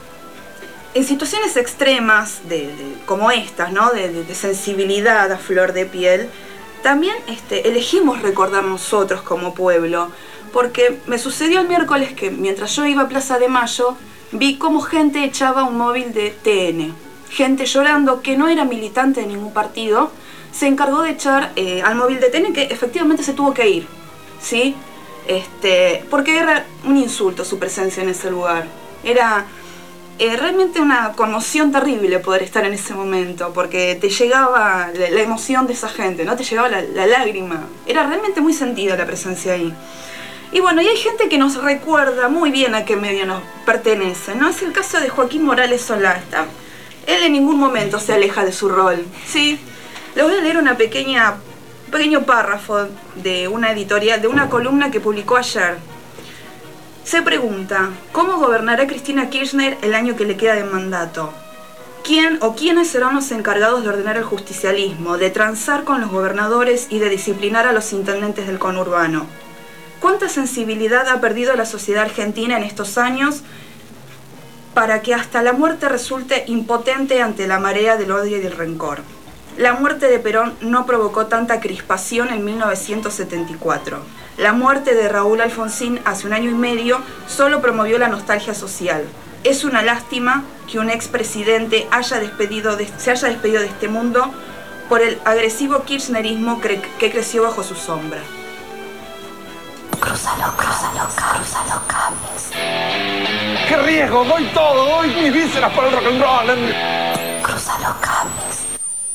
en situaciones extremas de, de, como estas, ¿no? De, de, de sensibilidad a flor de piel, también este, elegimos recordar nosotros como pueblo, porque me sucedió el miércoles que mientras yo iba a Plaza de Mayo, vi cómo gente echaba un móvil de T N. Gente llorando que no era militante de ningún partido, se encargó de echar eh, al móvil de T N, que efectivamente se tuvo que ir, ¿sí? Este, porque era un insulto su presencia en ese lugar. Era eh, realmente una conmoción terrible poder estar en ese momento, porque te llegaba la, la emoción de esa gente, ¿no? Te llegaba la, la lágrima. Era realmente muy sentida la presencia ahí. Y bueno, y hay gente que nos recuerda muy bien a qué medio nos pertenece, ¿no? Es el caso de Joaquín Morales Solá. Está, él en ningún momento se aleja de su rol, ¿sí? Le voy a leer una pequeña, un pequeño párrafo de una editorial, de una columna que publicó ayer. Se pregunta, ¿cómo gobernará Cristina Kirchner el año que le queda de mandato? ¿Quién o quiénes serán los encargados de ordenar el justicialismo, de transar con los gobernadores y de disciplinar a los intendentes del conurbano? ¿Cuánta sensibilidad ha perdido la sociedad argentina en estos años para que hasta la muerte resulte impotente ante la marea del odio y del rencor? La muerte de Perón no provocó tanta crispación en mil novecientos setenta y cuatro. La muerte de Raúl Alfonsín hace un año y medio solo promovió la nostalgia social. Es una lástima que un expresidente haya despedido de, se haya despedido de este mundo por el agresivo kirchnerismo que, que creció bajo su sombra. Cruzalo, cruzalo, cruzalo cables. ¡Qué riesgo! ¡Doy todo! ¡Doy mis vísceras para el rock and roll! Cruzalo cables.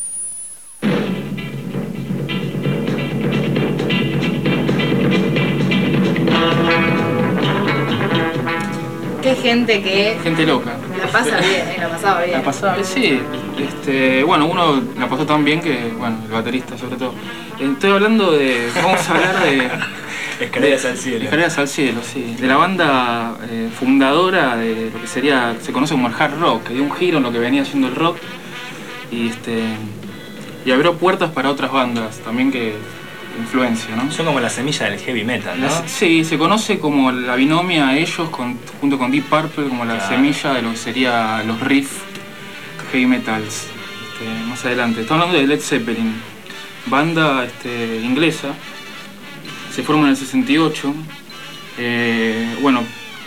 Qué gente que Gente loca. la pasa bien, eh, la pasaba bien. La pasaba bien, sí. Este, bueno, uno la pasó tan bien que, bueno, el baterista sobre todo. Estoy hablando de, vamos a hablar de... Escaleras al cielo. Escaleras al cielo, sí. De la banda eh, fundadora de lo que sería, se conoce como el hard rock, que dio un giro en lo que venía siendo el rock. Y este y abrió puertas para otras bandas también que influencia, ¿no? Son como la semilla del heavy metal, ¿no? La, sí, se conoce como la binomia a ellos con, junto con Deep Purple como la Claro. semilla de lo que sería los riff heavy metals. Este, más adelante. Estamos hablando de Led Zeppelin, banda este, inglesa. Se forma en el sesenta y ocho. Eh, bueno,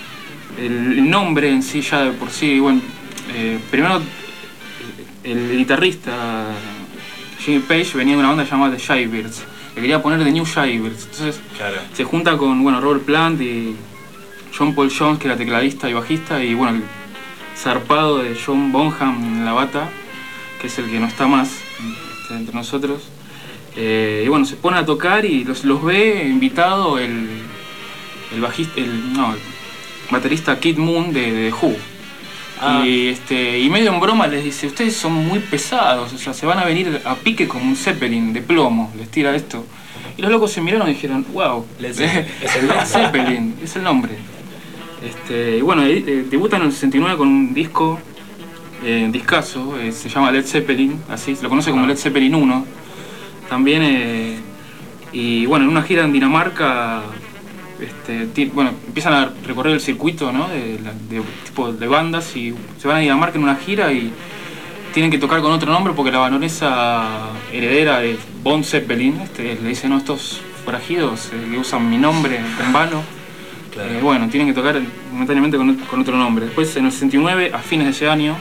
el, el nombre en sí ya de por sí, bueno, eh, primero el, el guitarrista Jimmy Page venía de una banda llamada The Shivers. Le quería poner The New Shivers. Entonces Claro. se junta con bueno, Robert Plant y John Paul Jones, que era tecladista y bajista, y bueno, el zarpado de John Bonham en la bata, que es el que no está más este, entre nosotros. Eh, y bueno, se pone a tocar y los, los ve invitado el, el bajista, el, no, el baterista Kid Moon de, de The Who. Ah. Y, este, y medio en broma les dice, ustedes son muy pesados, o sea, se van a venir a pique como un Zeppelin de plomo, les tira esto. Y los locos se miraron y dijeron, wow, Led Zeppelin. Es el Led nombre. Zeppelin, es el nombre. Este, y bueno, eh, debutan en el sesenta y nueve con un disco, eh, discazo, eh, se llama Led Zeppelin, así, se lo conoce como Led Zeppelin uno. También, eh, y bueno, en una gira en Dinamarca, este, ti- bueno, empiezan a recorrer el circuito, ¿no? de, la- de tipo de bandas y se van a Dinamarca en una gira y tienen que tocar con otro nombre porque la baronesa heredera de Von Zeppelin este, le dice, no, estos forajidos eh, que usan mi nombre en vano, Claro. eh, bueno, tienen que tocar momentáneamente con, con otro nombre. Después, en el sesenta y nueve, a fines de ese año,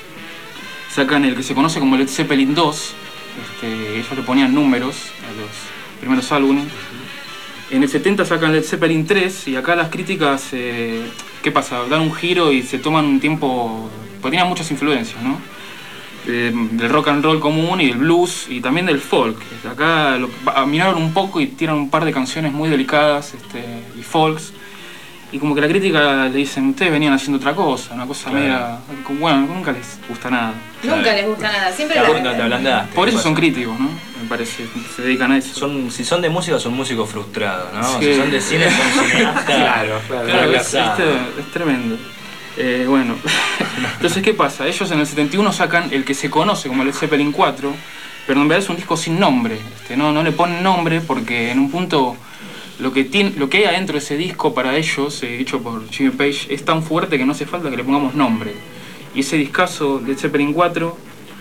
sacan el que se conoce como Led Zeppelin dos. Este, ellos le ponían números a los primeros álbumes. En el setenta sacan Led Zeppelin tres y acá las críticas, eh, ¿qué pasa? Dan un giro y se toman un tiempo, porque tenían muchas influencias, ¿no? Eh, del rock and roll común y del blues y también del folk. Acá lo, miraron un poco y tiran un par de canciones muy delicadas este, y folks. Y como que la crítica le dicen, ustedes venían haciendo otra cosa, una cosa Claro. media... Bueno, nunca les gusta nada. Nunca les gusta nada, siempre Claro, la- nunca te ablandaste. Por eso ¿Qué son pasa? críticos, ¿no? Me parece, se dedican a eso. Son, si son de música, son músicos frustrados, ¿no? Sí. Si son de cine, son cineastas. Claro, claro, claro, es, fracasados. es- es tremendo. Eh, bueno, entonces, ¿qué pasa? Ellos en el setenta y uno sacan el que se conoce como Led Zeppelin cuatro, pero en verdad es un disco sin nombre. Este, no, no le ponen nombre porque en un punto lo que, tiene, lo que hay adentro de ese disco para ellos, eh, hecho por Jimmy Page, es tan fuerte que no hace falta que le pongamos nombre. Y ese discazo, Led Zeppelin cuatro,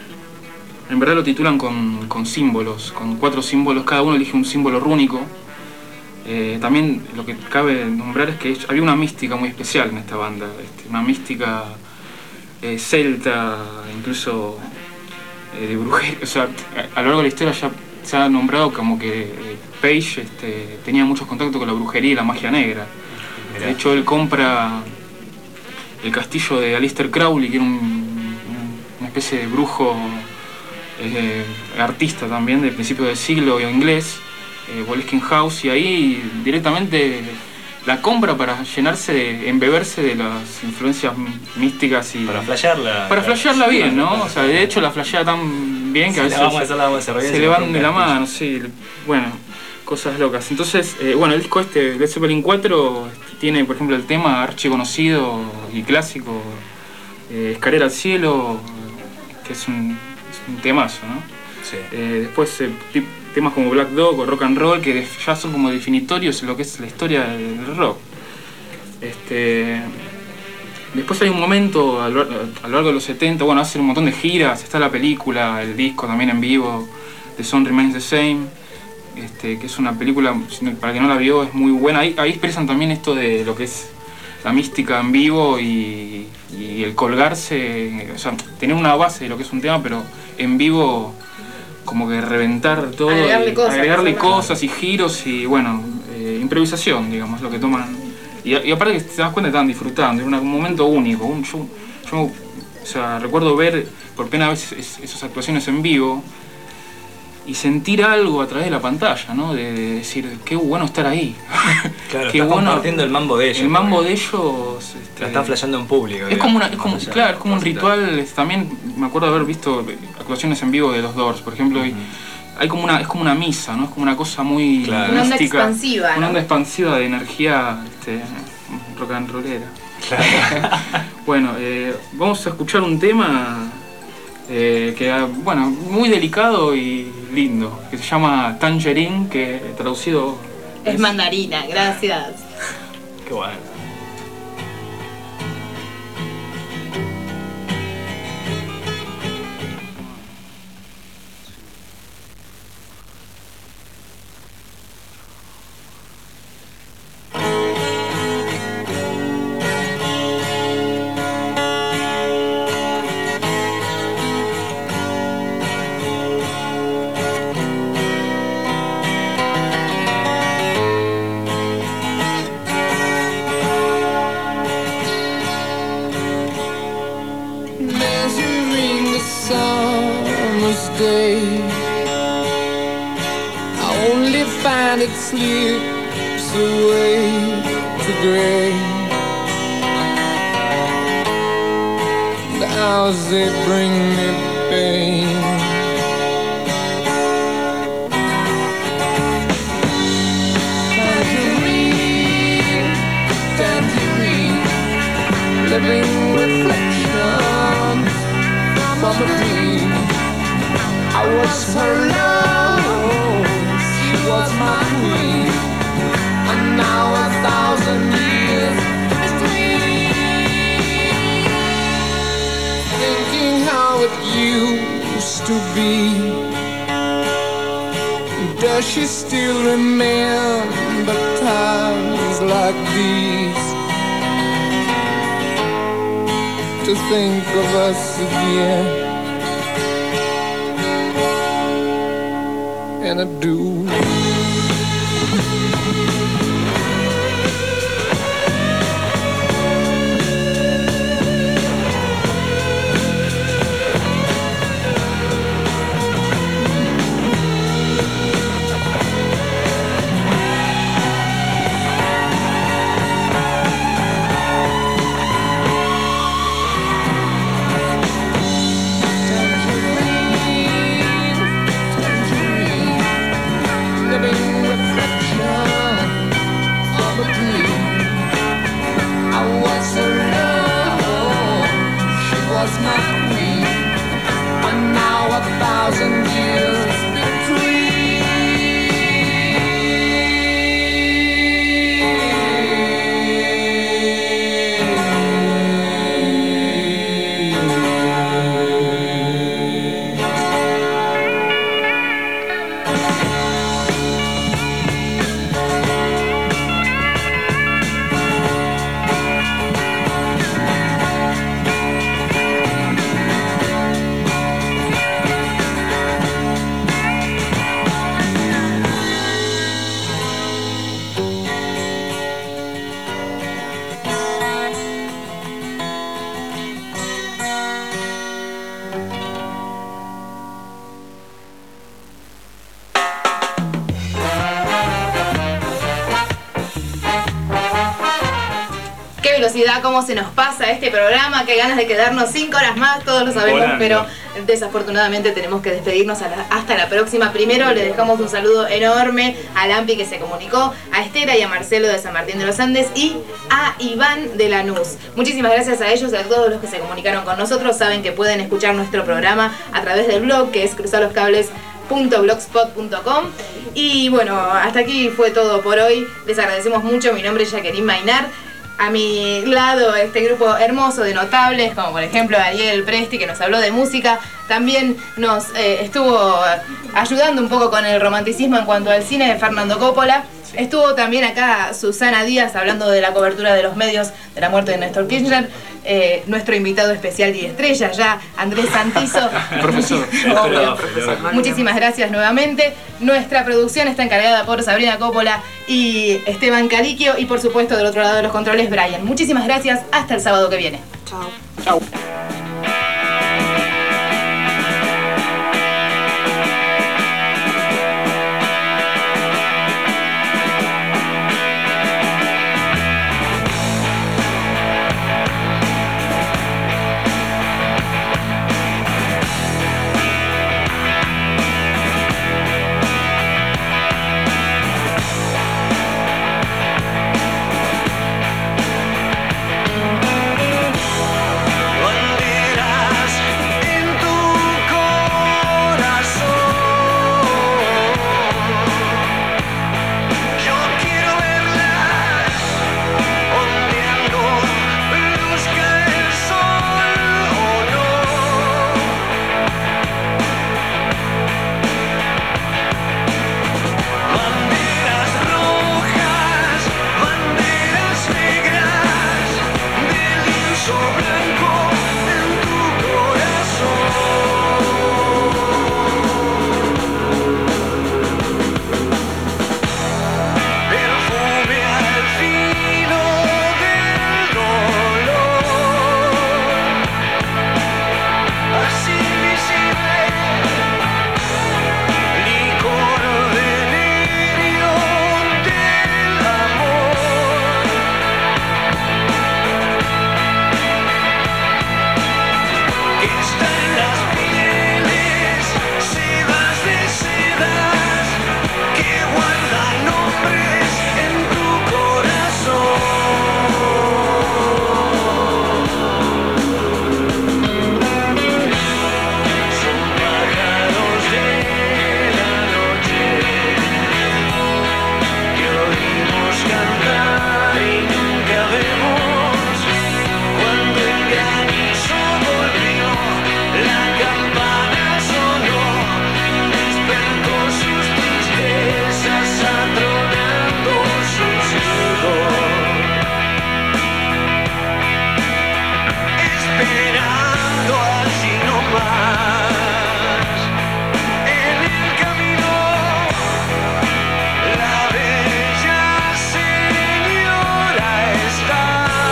en verdad lo titulan con, con símbolos, con cuatro símbolos, cada uno elige un símbolo rúnico. Eh, también lo que cabe nombrar es que había una mística muy especial en esta banda, este, una mística eh, celta, incluso eh, de brujería. O sea, a, a lo largo de la historia ya se ha nombrado como que eh, Page este, tenía muchos contactos con la brujería y la magia negra. De hecho, él compra el castillo de Aleister Crowley, que era un, una especie de brujo eh, artista también del principio del siglo inglés, eh, Boleskine House, y ahí directamente la compra para llenarse, de, embeberse de las influencias místicas y... Para flashearla. Para flashearla bien, ¿no? O sea, de hecho la flashea tan bien que a veces la vamos a hacer, la vamos a hacer, se le van de la mano, sí. Bueno, cosas locas. Entonces, eh, bueno, el disco este, Led Zeppelin cuatro, tiene, por ejemplo, el tema archiconocido y clásico, eh, Escalera al cielo, que es un, es un temazo, ¿no? Sí. Eh, después, eh, temas como Black Dog o Rock and Roll, que ya son como definitorios en lo que es la historia del rock. Este, después hay un momento a lo, a lo largo de los setenta, bueno, hacen un montón de giras, está la película, el disco también en vivo, The Sun Remains the Same, este, que es una película, para quien no la vio, es muy buena. Ahí, ahí expresan también esto de lo que es la mística en vivo y, y el colgarse, o sea, tener una base de lo que es un tema, pero en vivo como que reventar todo, agregarle y cosas, agregarle cosas, cosas y giros y bueno, eh, improvisación, digamos, lo que toman. Y, y aparte que te das cuenta que estaban disfrutando, era un momento único. Un, yo, yo o sea, recuerdo ver por primera vez es, esas actuaciones en vivo y sentir algo a través de la pantalla, ¿no? De, de decir, qué bueno estar ahí. Claro, qué estás bueno, compartiendo el mambo de ellos. El mambo de ellos... Este, la están flasheando en público. Es como, una, es como, claro, es como un ritual. Es, también me acuerdo haber visto actuaciones en vivo de los Doors, por ejemplo. Uh-huh. Hay como una, es como una misa, ¿no? Es como una cosa muy claro. Una onda expansiva, Una ¿no? onda expansiva de energía este, rock and rollera. Claro. Bueno, eh, vamos a escuchar un tema eh, que, bueno, muy delicado y lindo, que se llama Tangerine, que traducido es, es mandarina, gracias. Qué bueno. It slips away to grey. The hours they bring me pain. Tangerine, tangerine, living reflections from a dream. I was her love, she was my queen, and now a thousand years between. Thinking how it used to be. Does she still remember times like these? To think of us again, and I do. velocidad cómo se nos pasa este programa, qué ganas de quedarnos cinco horas más, todos lo sabemos, Volando. pero desafortunadamente tenemos que despedirnos a la- hasta la próxima. Primero le dejamos un saludo enorme a Lampi que se comunicó, a Estela y a Marcelo de San Martín de los Andes y a Iván de Lanús. Muchísimas gracias a ellos y a todos los que se comunicaron con nosotros. Saben que pueden escuchar nuestro programa a través del blog que es cruzar los cables punto blogspot punto com. Y bueno, hasta aquí fue todo por hoy. Les agradecemos mucho. Mi nombre es Jacqueline Mainar. A mi lado este grupo hermoso de notables, como por ejemplo Ariel Presti, que nos habló de música. También nos eh, estuvo ayudando un poco con el romanticismo en cuanto al cine de Fernando Coppola. Estuvo también acá Susana Díaz hablando de la cobertura de los medios de la muerte de Néstor Kirchner. Eh, nuestro invitado especial y estrella ya, Andrés Santizo. Profesor. Obvio. Muchísimas gracias nuevamente. Nuestra producción está encargada por Sabrina Coppola y Esteban Cariquio. Y por supuesto del otro lado de los controles, Brian. Muchísimas gracias. Hasta el sábado que viene. Chao. Chao. Banderas en tu corazón. Yo quiero verlas ondeando, luzca el sol o no. Banderas rojas, banderas negras, de lienzo blanco en tu corazón. Perfume al filo del dolor, así visible, licor delirio del amor. Está en las pieles, sedas de sedas, que guardan nombres en tu corazón. Son pájaros de la noche que oímos cantar y nunca vemos. Cuando el granizo volvió, la campana sonó, despertó sus tristezas, atronando sus hijos, esperando allí nomás. En el camino, la bella señora está.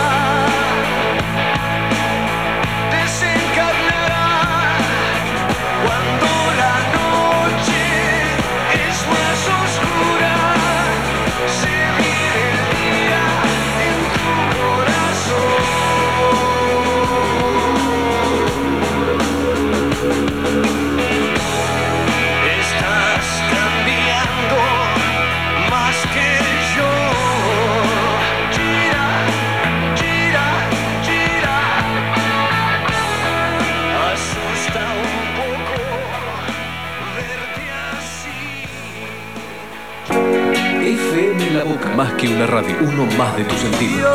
Desencarnará cuando la noche es más oscura. Se vive el día en tu corazón. Estás cambiando más que yo. Gira, gira, gira. Asusta un poco verte así. F M La Boca, más que una radio, uno más de tus sentidos.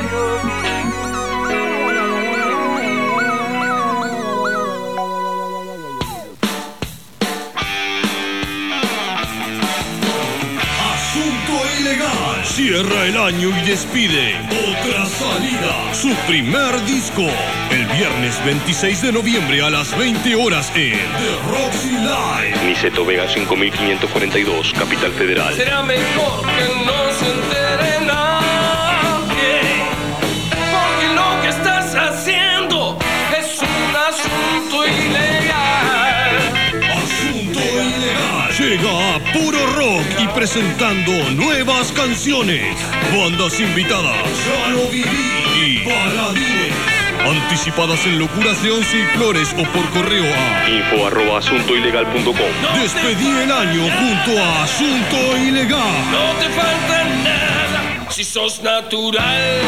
Asunto ilegal. Cierra el año y despide Otra Salida, su primer disco, el viernes veintiséis de noviembre a las veinte horas en The Roxy Live. Niceto Vega cinco mil quinientos cuarenta y dos, Capital Federal. Será mejor que no se entere nadie, porque lo que estás haciendo es un asunto ilegal. Asunto ilegal. Llega a Puro Rock y presentando nuevas canciones, bandas invitadas, Ya lo viví y Paladines. Anticipadas en Locuras de Once y Flores o por correo a info arroba asunto ilegal punto com. Despedí el año junto a Asunto Ilegal. No te falta nada si sos natural.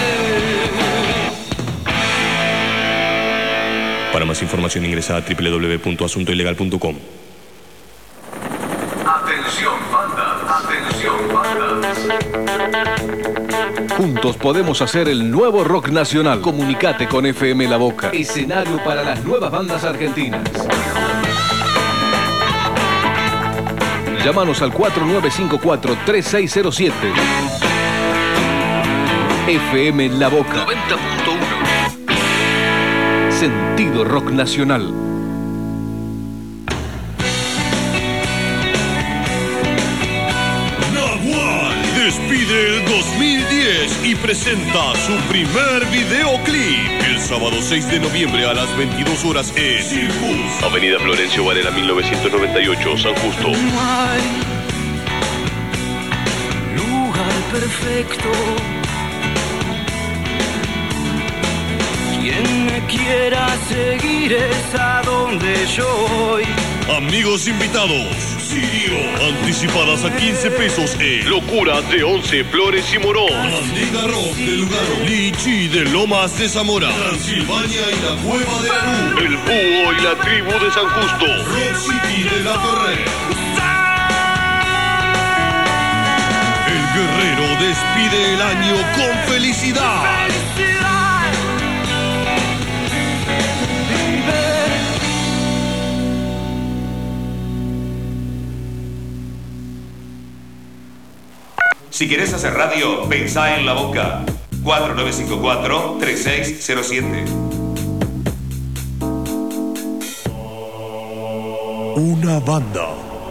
Para más información ingresa a doble u doble u doble u punto asunto ilegal punto com. Atención, banda. Atención, banda. Juntos podemos hacer el nuevo rock nacional. Comunicate con F M La Boca. Escenario para las nuevas bandas argentinas. Llámanos al cuatro nueve cinco cuatro, tres seis cero siete. F M La Boca noventa punto uno. Sentido rock nacional. Despide el dos mil diez y presenta su primer videoclip el sábado seis de noviembre a las veintidós horas en Circus. Avenida Florencio Varela mil novecientos noventa y ocho, San Justo. No hay lugar perfecto. Quien me quiera seguir es a donde yo voy. Amigos invitados, Sirio, anticipadas a quince pesos en Locuras de Once, Flores y Morón. Mandinga Rock de Lugano, Lichi de Lomas de Zamora, Transilvania y la Cueva de Arú, El Búho y la Tribu de San Justo, Rock City de La Torre. El Guerrero despide el año con felicidad. Si querés hacer radio, pensá en La Boca. cuatro nueve cinco cuatro, tres seis cero siete. Una banda,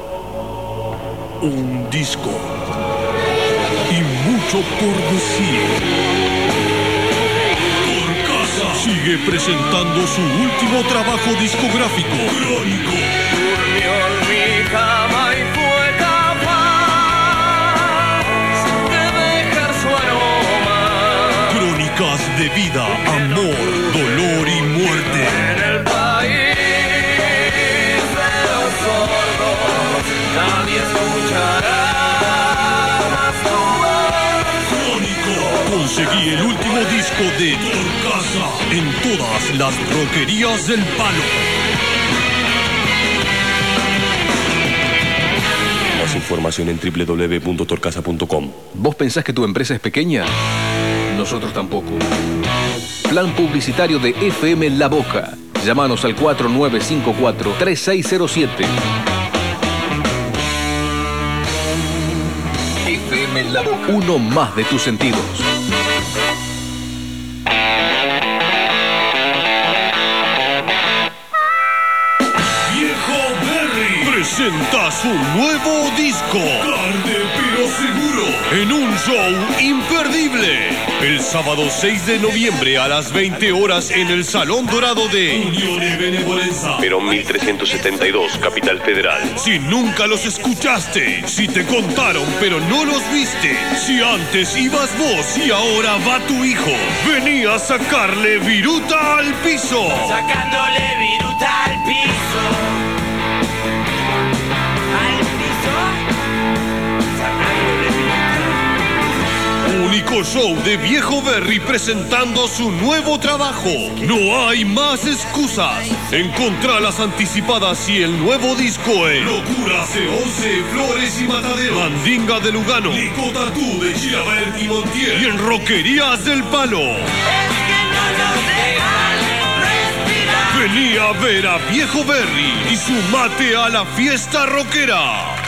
un disco y mucho por decir. Torcasa sigue presentando su último trabajo discográfico, Crónico. Durmió en mi cama y fue capaz de dejar su aroma. Crónicas de vida, amor, dolor y muerte. En el país de los sordos nadie escuchará más tu voz. Crónico. Conseguí el último disco de Torcasa en todas las roquerías del palo. Más información en doble u doble u doble u punto torcasa punto com. ¿Vos pensás que tu empresa es pequeña? Nosotros tampoco. Plan publicitario de F M La Boca. Llámanos al cuatro nueve cinco cuatro, tres seis cero siete. F M La Boca. Uno más de tus sentidos. Presenta su nuevo disco, Tarde pero Seguro, en un show imperdible. El sábado seis de noviembre a las veinte horas en el Salón Dorado de Unión y Benevolencia, Perón mil trescientos setenta y dos, Capital Federal. Si nunca los escuchaste, si te contaron pero no los viste, si antes ibas vos y ahora va tu hijo, vení a sacarle viruta al piso. Sacándole viruta al piso. Único show de Viejo Berry presentando su nuevo trabajo. No hay más excusas. Encontrá las anticipadas y el nuevo disco en Locuras de Once, Flores y Matadero, Mandinga de Lugano, Nico Tatú de Chilabert y Montiel, y en Roquerías del Palo. Es que no nos dejan respirar. Vení a ver a Viejo Berry y sumate a la fiesta rockera.